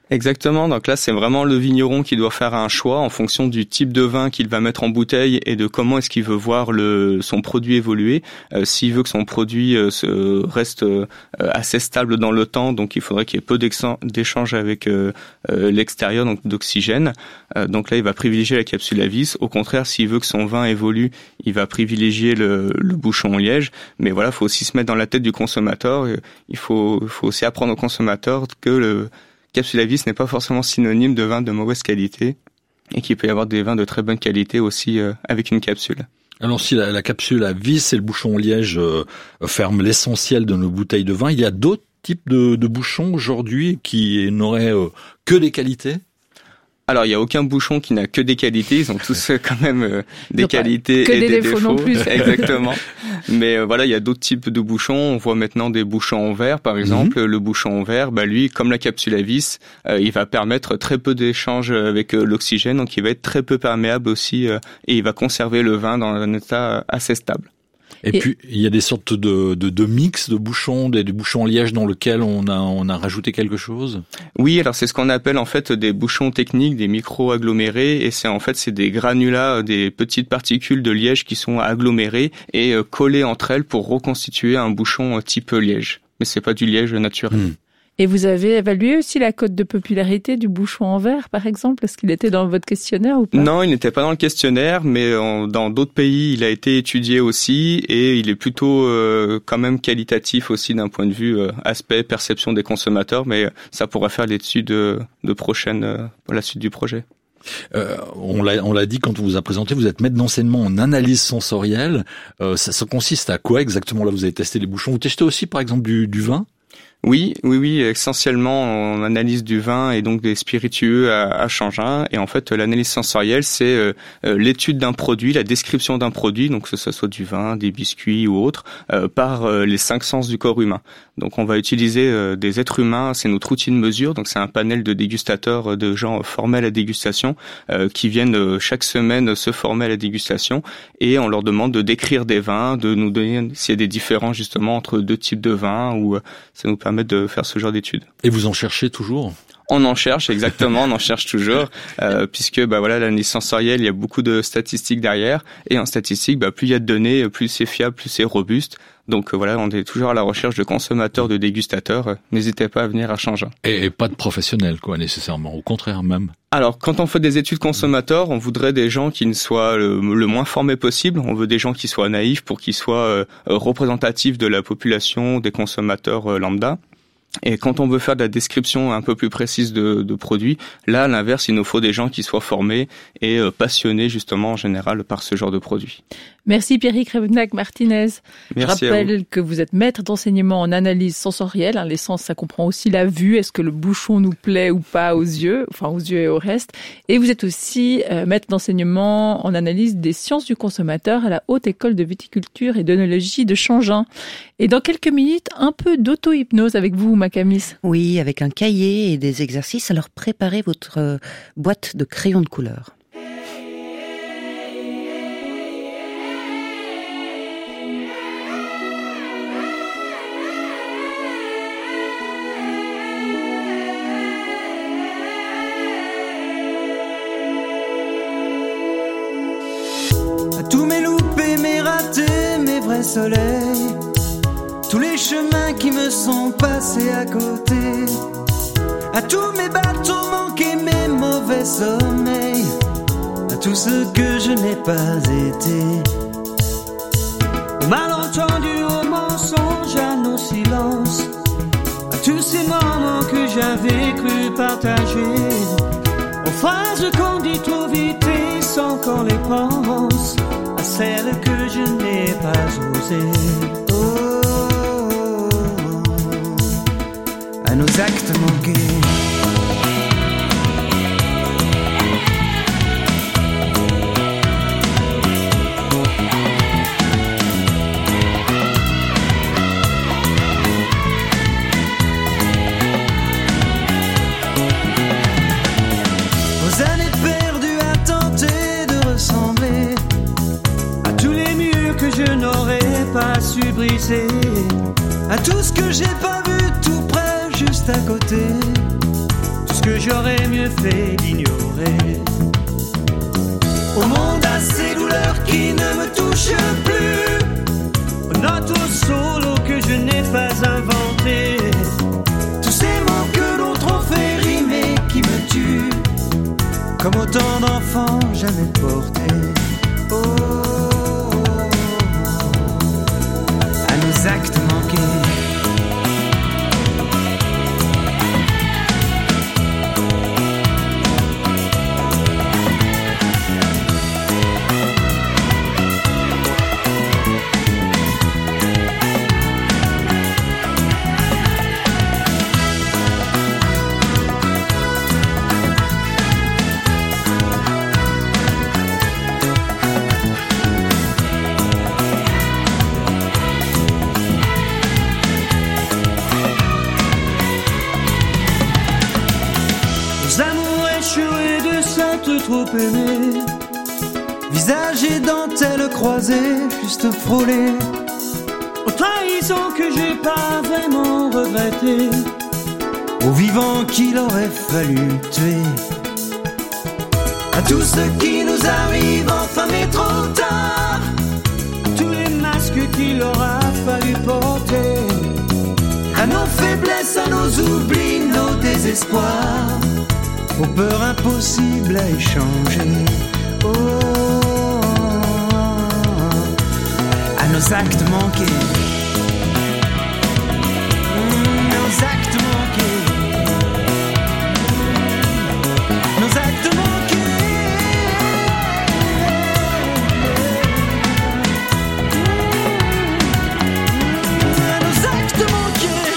Exactement, donc là c'est vraiment le vigneron qui doit faire un choix en fonction du type de vin qu'il va mettre en bouteille et de comment est-ce qu'il veut voir son produit évoluer. S'il veut que son produit reste assez stable dans le temps, donc il faudrait qu'il y ait peu d'échanges avec l'extérieur, donc d'oxygène. Donc là il va privilégier la capsule à vis. Au contraire, s'il veut que son vin évolue, il va privilégier le bouchon en liège. Mais voilà, il faut aussi se mettre dans la tête du consommateur. Il faut aussi apprendre au consommateur que le capsule à vis n'est pas forcément synonyme de vin de mauvaise qualité et qu'il peut y avoir des vins de très bonne qualité aussi avec une capsule. Alors si la capsule à vis et le bouchon en liège ferment l'essentiel de nos bouteilles de vin, il y a d'autres types de bouchons aujourd'hui qui n'auraient que des qualités ? Alors, il n'y a aucun bouchon qui n'a que des qualités. Ils ont tous quand même des qualités que et des défauts. Non plus. Exactement. Mais voilà, il y a d'autres types de bouchons. On voit maintenant des bouchons en verre, par exemple. Le bouchon en verre, lui, comme la capsule à vis, il va permettre très peu d'échanges avec l'oxygène. Donc, il va être très peu perméable aussi et il va conserver le vin dans un état assez stable. Et puis, il y a des sortes de mix de bouchons, des bouchons en liège dans lesquels on a rajouté quelque chose? Oui, alors c'est ce qu'on appelle en fait des bouchons techniques, des micro-agglomérés, et c'est des granulats, des petites particules de liège qui sont agglomérées et collées entre elles pour reconstituer un bouchon type liège. Mais c'est pas du liège naturel. Et vous avez évalué aussi la cote de popularité du bouchon en verre, par exemple? Est-ce qu'il était dans votre questionnaire ou pas? Non, il n'était pas dans le questionnaire, mais dans d'autres pays, il a été étudié aussi et il est plutôt quand même qualitatif aussi d'un point de vue aspect perception des consommateurs, mais ça pourra faire l'étude de prochaine pour la suite du projet. On l'a dit quand on vous a présenté, vous êtes maître d'enseignement en analyse sensorielle. Ça consiste à quoi exactement? Là, vous avez testé les bouchons. Vous testez aussi, par exemple, du vin? Oui, essentiellement on analyse du vin et donc des spiritueux à Changin. Et en fait, l'analyse sensorielle, c'est l'étude d'un produit, la description d'un produit, donc que ce soit du vin, des biscuits ou autre, par les 5 sens du corps humain. Donc on va utiliser des êtres humains, c'est notre outil de mesure, donc c'est un panel de dégustateurs, de gens formés à la dégustation, qui viennent chaque semaine se former à la dégustation, et on leur demande de décrire des vins, de nous donner s'il y a des différences justement entre deux types de vins, ou ça nous permet de faire ce genre d'études. Et vous en cherchez toujours? On en cherche, exactement, on en cherche toujours, puisque l'analyse sensorielle, il y a beaucoup de statistiques derrière, et en statistique, plus il y a de données, plus c'est fiable, plus c'est robuste. Donc on est toujours à la recherche de consommateurs, de dégustateurs. N'hésitez pas à venir à Changin. Et pas de professionnels, quoi, nécessairement. Au contraire, même. Alors, quand on fait des études consommateurs, on voudrait des gens qui ne soient le moins formés possible. On veut des gens qui soient naïfs pour qu'ils soient représentatifs de la population, des consommateurs lambda. Et quand on veut faire de la description un peu plus précise de produits, là, à l'inverse, il nous faut des gens qui soient formés et passionnés, justement, en général, par ce genre de produits. Merci Pierrick Revenach-Martinez. Merci. Je rappelle que vous êtes maître d'enseignement en analyse sensorielle. Les sens, ça comprend aussi la vue. Est-ce que le bouchon nous plaît ou pas aux yeux et au reste. Et vous êtes aussi maître d'enseignement en analyse des sciences du consommateur à la Haute École de Viticulture et d'Œnologie de Changin. Et dans quelques minutes, un peu d'auto-hypnose avec vous, Macamis. Oui, avec un cahier et des exercices. Alors préparez votre boîte de crayons de couleur. Tous mes loupés, mes ratés, mes vrais soleils, tous les chemins qui me sont passés à côté, à tous mes bateaux manqués, mes mauvais sommeils, à tout ce que je n'ai pas été, aux malentendus, aux mensonges, à nos silences, à tous ces moments que j'avais cru partager, aux phrases qu'on dit trop vite et sans qu'on les pense, à celles que je n'ai pas osées. À nos actes manqués. Aux années perdues à tenter de ressembler à tous les murs que je n'aurais pas su briser, à tout ce que j'ai pas vu tout près, juste à côté, tout ce que j'aurais mieux fait d'ignorer. Au monde à ces douleurs qui ne me touchent plus, aux notes au solo que je n'ai pas inventé, tous ces mots que d'autres ont fait rimer qui me tuent, comme autant d'enfants jamais portés. Oh, à nos actes manqués. Trop aimé, visage et dentelle croisée, juste frôlé, aux trahisons que j'ai pas vraiment regrettées, aux vivants qu'il aurait fallu tuer, à tout ce qui nous arrive enfin mais trop tard, tous les masques qu'il aura fallu porter, à nos faiblesses, à nos oublis, nos désespoirs, aux peurs impossibles à échanger. Oh, à nos actes manqués. Nos actes manqués. Nos actes manqués. Nos actes manqués.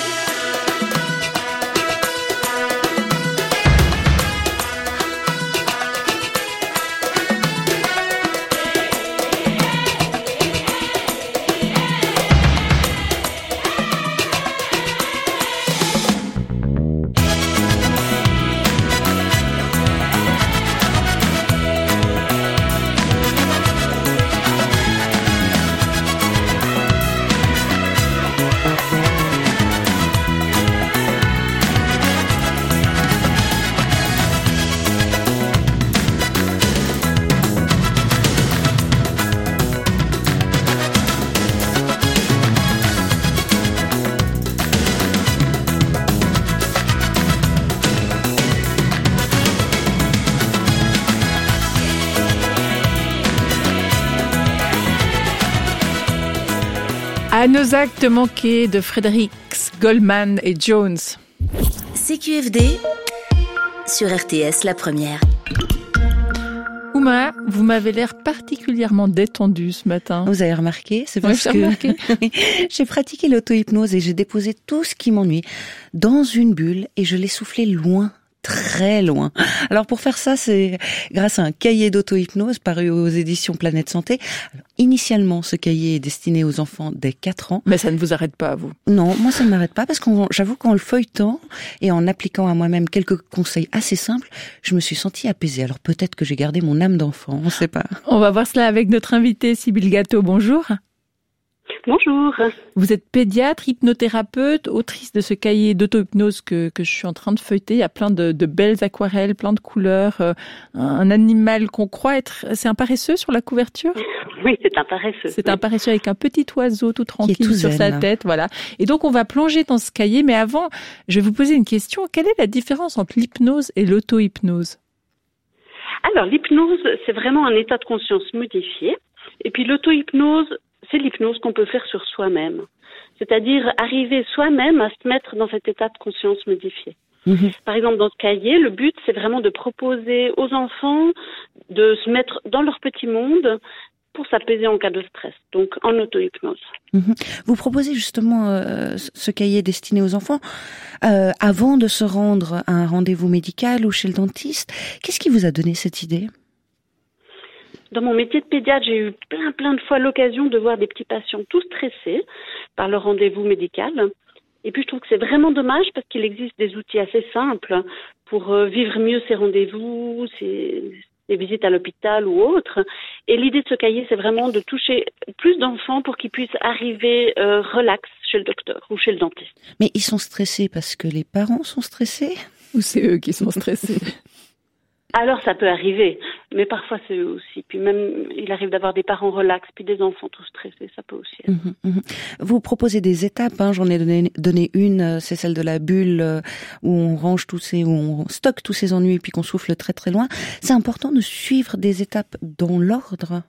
À nos actes manqués de Fredericks, Goldman et Jones. CQFD sur RTS La Première. Ouma, vous m'avez l'air particulièrement détendue ce matin. Vous avez remarqué? C'est parce que j'ai pratiqué l'auto-hypnose et j'ai déposé tout ce qui m'ennuie dans une bulle et je l'ai soufflé loin. Très loin. Alors pour faire ça, c'est grâce à un cahier d'auto-hypnose paru aux éditions Planète Santé. Alors, initialement, ce cahier est destiné aux enfants dès 4 ans. Mais ça ne vous arrête pas, vous? Non, moi ça ne m'arrête pas parce j'avoue qu'en le feuilletant et en appliquant à moi-même quelques conseils assez simples, je me suis sentie apaisée. Alors peut-être que j'ai gardé mon âme d'enfant, on ne sait pas. On va voir cela avec notre invitée Sybille Gâteau. Bonjour. Bonjour. Vous êtes pédiatre, hypnothérapeute, autrice de ce cahier d'auto-hypnose que je suis en train de feuilleter. Il y a plein de belles aquarelles, plein de couleurs. Un animal qu'on croit être... C'est un paresseux sur la couverture? Oui, c'est un paresseux. C'est un paresseux avec un petit oiseau tout tranquille tout sur zen, sa là. tête. Voilà. Et donc, on va plonger dans ce cahier. Mais avant, je vais vous poser une question. Quelle est la différence entre l'hypnose et l'auto-hypnose? Alors, l'hypnose, c'est vraiment un état de conscience modifié. Et puis, l'auto-hypnose, c'est l'hypnose qu'on peut faire sur soi-même. C'est-à-dire arriver soi-même à se mettre dans cet état de conscience modifié. Par exemple, dans ce cahier, le but, c'est vraiment de proposer aux enfants de se mettre dans leur petit monde pour s'apaiser en cas de stress, donc en auto-hypnose. Vous proposez justement ce cahier destiné aux enfants avant de se rendre à un rendez-vous médical ou chez le dentiste. Qu'est-ce qui vous a donné cette idée ? Dans mon métier de pédiatre, j'ai eu plein de fois l'occasion de voir des petits patients tout stressés par leur rendez-vous médical. Et puis, je trouve que c'est vraiment dommage parce qu'il existe des outils assez simples pour vivre mieux ces rendez-vous, ces visites à l'hôpital ou autres. Et l'idée de ce cahier, c'est vraiment de toucher plus d'enfants pour qu'ils puissent arriver relax chez le docteur ou chez le dentiste. Mais ils sont stressés parce que les parents sont stressés ? Ou c'est eux qui sont stressés? Alors ça peut arriver, mais parfois c'est eux aussi. Puis même, il arrive d'avoir des parents relax, puis des enfants tout stressés, ça peut aussi être. Vous proposez des étapes, j'en ai donné une, c'est celle de la bulle où on range où on stocke tous ses ennuis puis qu'on souffle très très loin. C'est important de suivre des étapes dans l'ordre.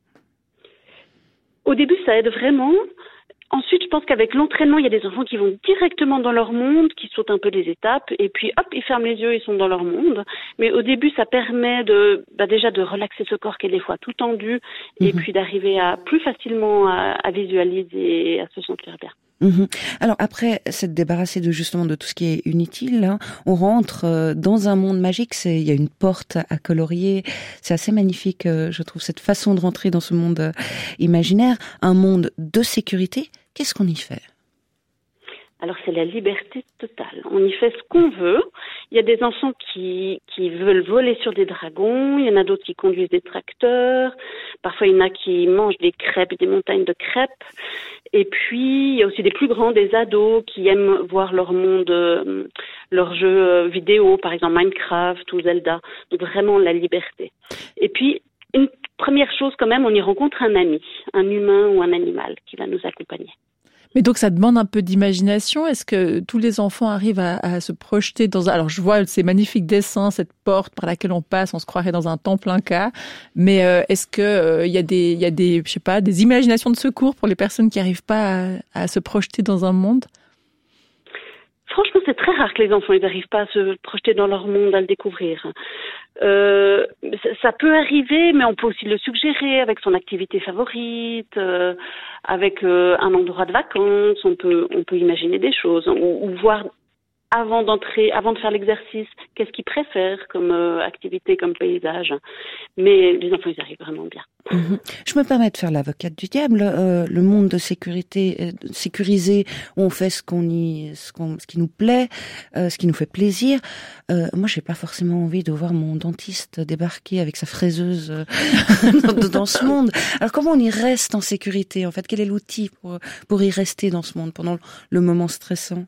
Au début, ça aide vraiment. Ensuite, je pense qu'avec l'entraînement, il y a des enfants qui vont directement dans leur monde, qui sautent un peu les étapes, et puis hop, ils ferment les yeux, ils sont dans leur monde. Mais au début, ça permet déjà de relaxer ce corps qui est des fois tout tendu, et puis d'arriver plus facilement à visualiser et à se sentir bien. Alors après, s'être débarrassé justement de tout ce qui est inutile, on rentre dans un monde magique. Il y a une porte à colorier. C'est assez magnifique, je trouve, cette façon de rentrer dans ce monde imaginaire, un monde de sécurité. Qu'est-ce qu'on y fait? Alors c'est la liberté totale. On y fait ce qu'on veut. Il y a des enfants qui veulent voler sur des dragons. Il y en a d'autres qui conduisent des tracteurs. Parfois il y en a qui mangent des crêpes, des montagnes de crêpes. Et puis il y a aussi des plus grands, des ados qui aiment voir leur monde, leurs jeux vidéo, par exemple Minecraft ou Zelda. Donc vraiment la liberté. Et puis une première chose quand même, on y rencontre un ami, un humain ou un animal qui va nous accompagner. Mais donc ça demande un peu d'imagination. Est-ce que tous les enfants arrivent à se projeter dans alors je vois ces magnifiques dessins, cette porte par laquelle on passe, on se croirait dans un temple inca. Mais est-ce que il y a des je sais pas, des imaginations de secours pour les personnes qui arrivent pas à se projeter dans un monde? Franchement, c'est très rare que les enfants n'arrivent pas à se projeter dans leur monde, à le découvrir. Ça peut arriver, mais on peut aussi le suggérer avec son activité favorite, avec un endroit de vacances. On peut imaginer des choses ou voir avant de faire l'exercice, qu'est-ce qu'ils préfèrent comme activité, comme paysage. Mais les enfants, ils arrivent vraiment bien. Je me permets de faire l'avocate du diable. Le monde de sécurité, sécurisé, où on fait ce qui nous plaît, ce qui nous fait plaisir. Moi, j'ai pas forcément envie de voir mon dentiste débarquer avec sa fraiseuse dans ce monde. Alors, comment on y reste en sécurité, en fait? Quel est l'outil pour y rester dans ce monde pendant le moment stressant?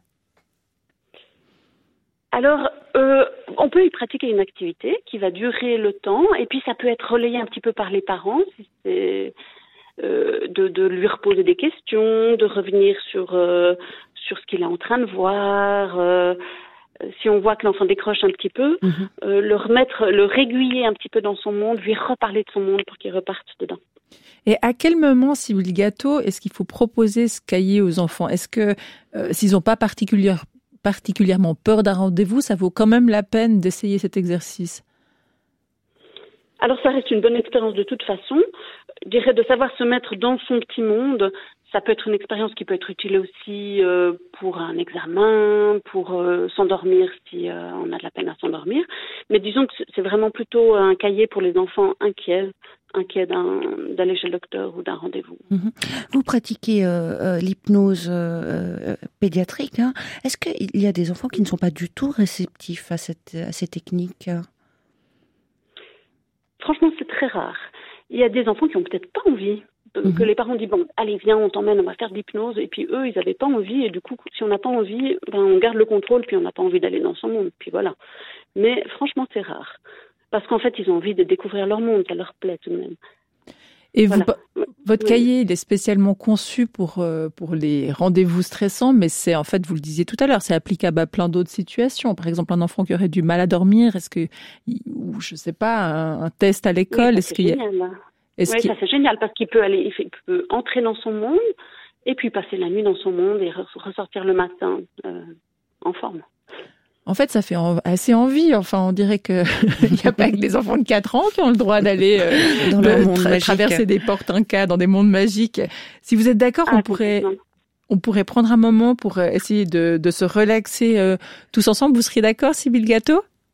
Alors, on peut y pratiquer une activité qui va durer le temps, et puis ça peut être relayé un petit peu par les parents, si c'est de lui reposer des questions, de revenir sur ce qu'il est en train de voir. Si on voit que l'enfant décroche un petit peu, le réguiller un petit peu dans son monde, lui reparler de son monde pour qu'il reparte dedans. Et à quel moment, Sybille Gâteau, est-ce qu'il faut proposer ce cahier aux enfants? Est-ce que s'ils n'ont pas particulièrement peur d'un rendez-vous, ça vaut quand même la peine d'essayer cet exercice? Alors ça reste une bonne expérience de toute façon. Je dirais de savoir se mettre dans son petit monde, ça peut être une expérience qui peut être utile aussi pour un examen, pour s'endormir si on a de la peine à s'endormir. Mais disons que c'est vraiment plutôt un cahier pour les enfants inquiets d'aller chez le docteur ou d'un rendez-vous. Vous pratiquez l'hypnose pédiatrique. Est-ce qu'il y a des enfants qui ne sont pas du tout réceptifs à ces techniques? Franchement, c'est très rare. Il y a des enfants qui ont peut-être pas envie, que les parents disent bon, allez viens, on t'emmène, on va faire de l'hypnose, et puis eux, ils n'avaient pas envie, et du coup, si on n'a pas envie, on garde le contrôle, puis on n'a pas envie d'aller dans son monde, puis voilà. Mais franchement, c'est rare. Parce qu'en fait, ils ont envie de découvrir leur monde, ça leur plaît tout de même. Et voilà. Votre cahier, il est spécialement conçu pour les rendez-vous stressants, mais c'est, en fait, vous le disiez tout à l'heure, c'est applicable à plein d'autres situations. Par exemple, un enfant qui aurait du mal à dormir, ou je sais pas, un test à l'école, ça c'est génial parce qu'il peut il peut entrer dans son monde et puis passer la nuit dans son monde et ressortir le matin en forme. En fait, ça fait assez envie. Enfin, on dirait que il n'y a pas que les enfants de 4 ans qui ont le droit d'aller traverser des portes Inca dans des mondes magiques. Si vous êtes d'accord, on pourrait prendre un moment pour essayer de se relaxer tous ensemble. Vous seriez d'accord, Sybille Gâteau?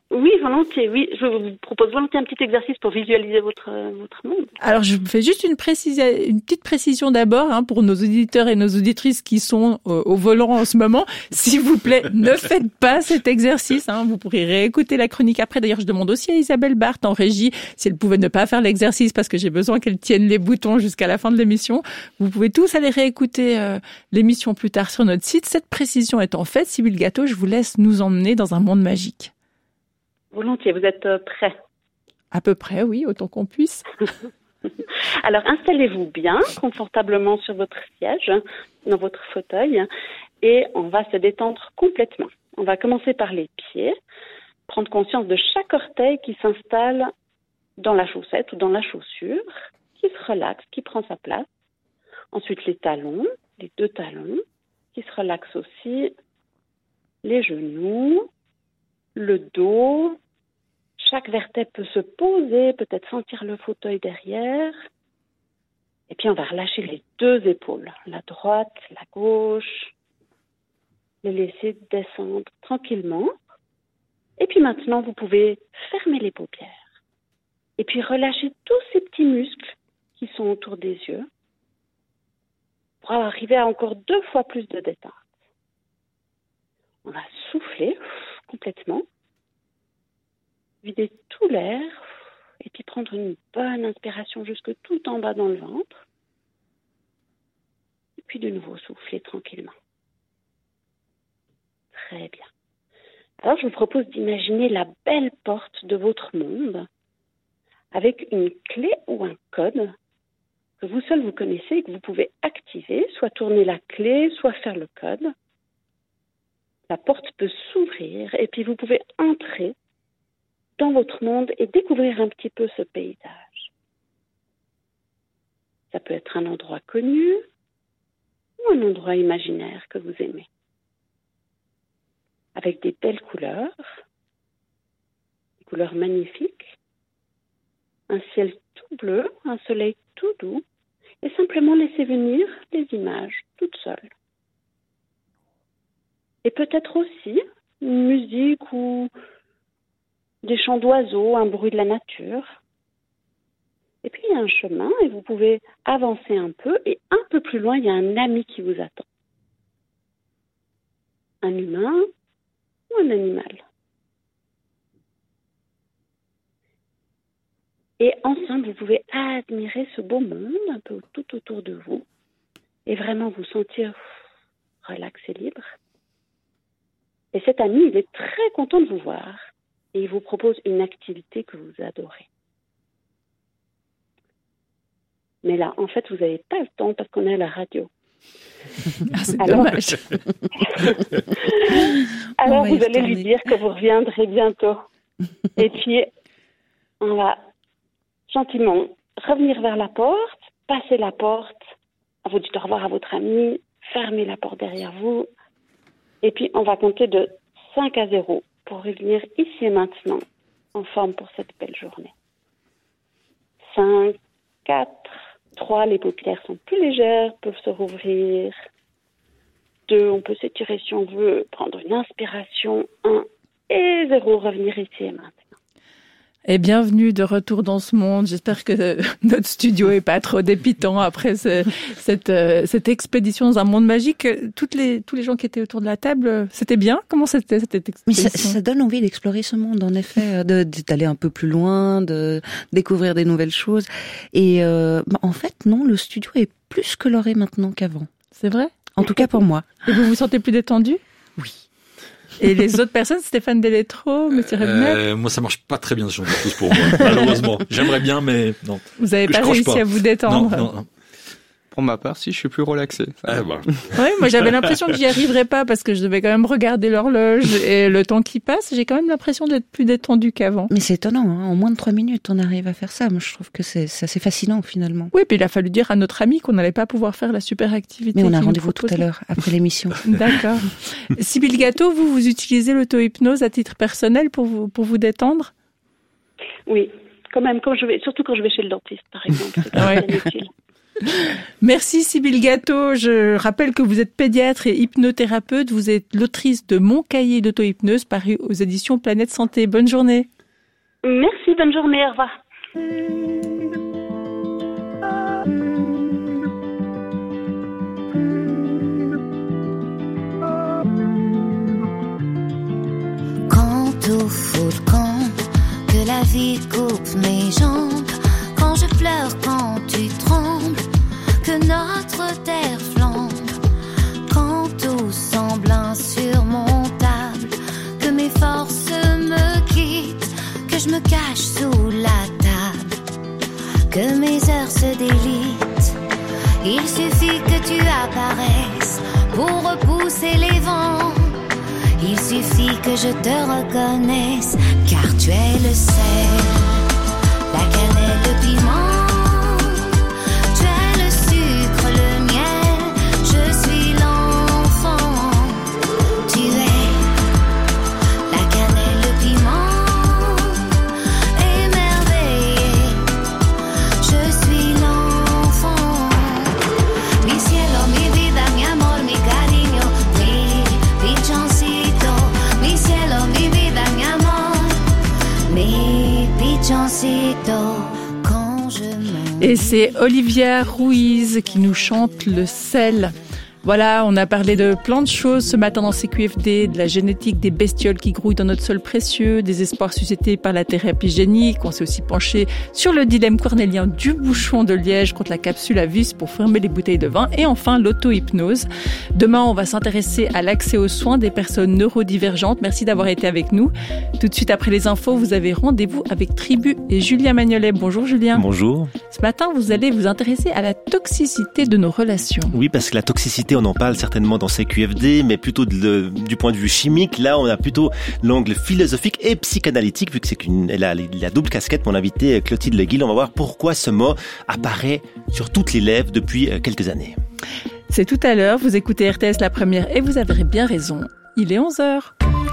Oui, volontiers. Oui, je vous propose volontiers un petit exercice pour visualiser votre monde. Alors, je fais juste une petite précision d'abord pour nos auditeurs et nos auditrices qui sont au volant en ce moment. S'il vous plaît, ne faites pas cet exercice. Vous pourrez réécouter la chronique après. D'ailleurs, je demande aussi à Isabelle Barthes en régie si elle pouvait ne pas faire l'exercice parce que j'ai besoin qu'elle tienne les boutons jusqu'à la fin de l'émission. Vous pouvez tous aller réécouter l'émission plus tard sur notre site. Cette précision étant faite, Sybille Gâteau, je vous laisse nous emmener dans un monde magique. Volontiers, vous êtes prêts? À peu près, oui, autant qu'on puisse. Alors, installez-vous bien, confortablement sur votre siège, dans votre fauteuil, et on va se détendre complètement. On va commencer par les pieds, prendre conscience de chaque orteil qui s'installe dans la chaussette ou dans la chaussure, qui se relaxe, qui prend sa place. Ensuite, les talons, les 2 talons, qui se relaxent aussi, les genoux, le dos. Chaque vertèbre peut se poser, peut-être sentir le fauteuil derrière. Et puis on va relâcher les 2 épaules, la droite, la gauche. Les laisser descendre tranquillement. Et puis maintenant, vous pouvez fermer les paupières. Et puis relâcher tous ces petits muscles qui sont autour des yeux pour arriver à encore 2 fois plus de détente. On va souffler complètement. Vider tout l'air et puis prendre une bonne inspiration jusque tout en bas dans le ventre. Et puis de nouveau souffler tranquillement. Très bien. Alors je vous propose d'imaginer la belle porte de votre monde avec une clé ou un code que vous seul vous connaissez et que vous pouvez activer, soit tourner la clé, soit faire le code. La porte peut s'ouvrir et puis vous pouvez entrer dans votre monde et découvrir un petit peu ce paysage. Ça peut être un endroit connu ou un endroit imaginaire que vous aimez. Avec des belles couleurs, des couleurs magnifiques, un ciel tout bleu, un soleil tout doux, et simplement laisser venir les images toutes seules. Et peut-être aussi une musique ou des chants d'oiseaux, un bruit de la nature. Et puis il y a un chemin et vous pouvez avancer un peu et un peu plus loin, il y a un ami qui vous attend. Un humain ou un animal. Et ensemble, vous pouvez admirer ce beau monde un peu tout autour de vous et vraiment vous sentir relax et libre. Et cet ami, il est très content de vous voir. Et il vous propose une activité que vous adorez. Mais là, en fait, vous n'avez pas le temps parce qu'on est à la radio. C'est dommage. Alors vous allez lui dire que vous reviendrez bientôt. Et puis, on va gentiment revenir vers la porte, passer la porte, vous dites au revoir à votre ami, fermez la porte derrière vous. Et puis, on va compter de 5 à 0. Pour revenir ici et maintenant en forme pour cette belle journée. 5, 4, 3, les paupières sont plus légères, peuvent se rouvrir. 2, on peut s'étirer si on veut, prendre une inspiration. 1 et 0, revenir ici et maintenant. Et bienvenue de retour dans ce monde. J'espère que notre studio est pas trop dépitant après cette expédition dans un monde magique. Tous les gens qui étaient autour de la table, c'était bien. Comment c'était cette expédition? Mais ça donne envie d'explorer ce monde, en effet, d'aller un peu plus loin, de découvrir des nouvelles choses. Et en fait, non, le studio est plus coloré maintenant qu'avant. C'est vrai? En tout cas pour moi. Et vous vous sentez plus détendu? Oui. Et les autres personnes, Stéphane Deletro, Monsieur Revenel? Moi, ça marche pas très bien ce genre de choses pour moi, malheureusement. J'aimerais bien, mais non. Vous avez pas réussi à vous détendre? Non. Pour ma part, si, je suis plus relaxé. Voilà. Oui, moi j'avais l'impression que j'y arriverais pas parce que je devais quand même regarder l'horloge et le temps qui passe, j'ai quand même l'impression d'être plus détendu qu'avant. Mais c'est étonnant, en moins de 3 minutes, on arrive à faire ça. Moi, je trouve que c'est assez fascinant, finalement. Oui, puis il a fallu dire à notre ami qu'on n'allait pas pouvoir faire la super activité. Mais on a rendez-vous tout à l'heure, après l'émission. D'accord. Sybille Gâteau, vous utilisez l'auto-hypnose à titre personnel pour vous détendre? Oui, quand même, surtout quand je vais chez le dentiste, par exemple. C'est très utile. Merci Sybille Gâteau. Je rappelle que vous êtes pédiatre et hypnothérapeute. Vous êtes l'autrice de Mon cahier d'auto-hypnose paru aux éditions Planète Santé. Bonne journée. Merci, bonne journée, au revoir. Quand au volcan que la vie coupe mes jambes, quand je pleure, quand tu trembles, que notre terre flambe, quand tout semble insurmontable, que mes forces me quittent, que je me cache sous la table, que mes heures se délitent. Il suffit que tu apparaisses pour repousser les vents. Il suffit que je te reconnaisse, car tu es le sel, la cannelle, le piment. Tu es le sucre, le miel, je suis l'enfant. Tu es la cannelle, le piment, émerveillé. Je suis l'enfant. Mi cielo, mi vida, mi amor, mi cariño, mi pichoncito. Mi cielo, mi vida, mi amor, mi pichoncito. Quand je m'en... Et c'est Olivia Ruiz qui nous chante le sel. Voilà, on a parlé de plein de choses ce matin dans CQFD, de la génétique des bestioles qui grouillent dans notre sol précieux, des espoirs suscités par la thérapie génique. On s'est aussi penché sur le dilemme cornélien du bouchon de liège contre la capsule à vis pour fermer les bouteilles de vin. Et enfin, l'auto-hypnose. Demain, on va s'intéresser à l'accès aux soins des personnes neurodivergentes. Merci d'avoir été avec nous. Tout de suite après les infos, vous avez rendez-vous avec Tribu et Julien Magnolet. Bonjour Julien. Bonjour. Ce matin, vous allez vous intéresser à la toxicité de nos relations. Oui, parce que la toxicité, on en parle certainement dans CQFD, mais plutôt du point de vue chimique. Là, on a plutôt l'angle philosophique et psychanalytique, vu que elle a la double casquette. Mon invité Clotilde Leguil, on va voir pourquoi ce mot apparaît sur toutes les lèvres depuis quelques années. C'est tout à l'heure, vous écoutez RTS La Première et vous avez bien raison. Il est 11h.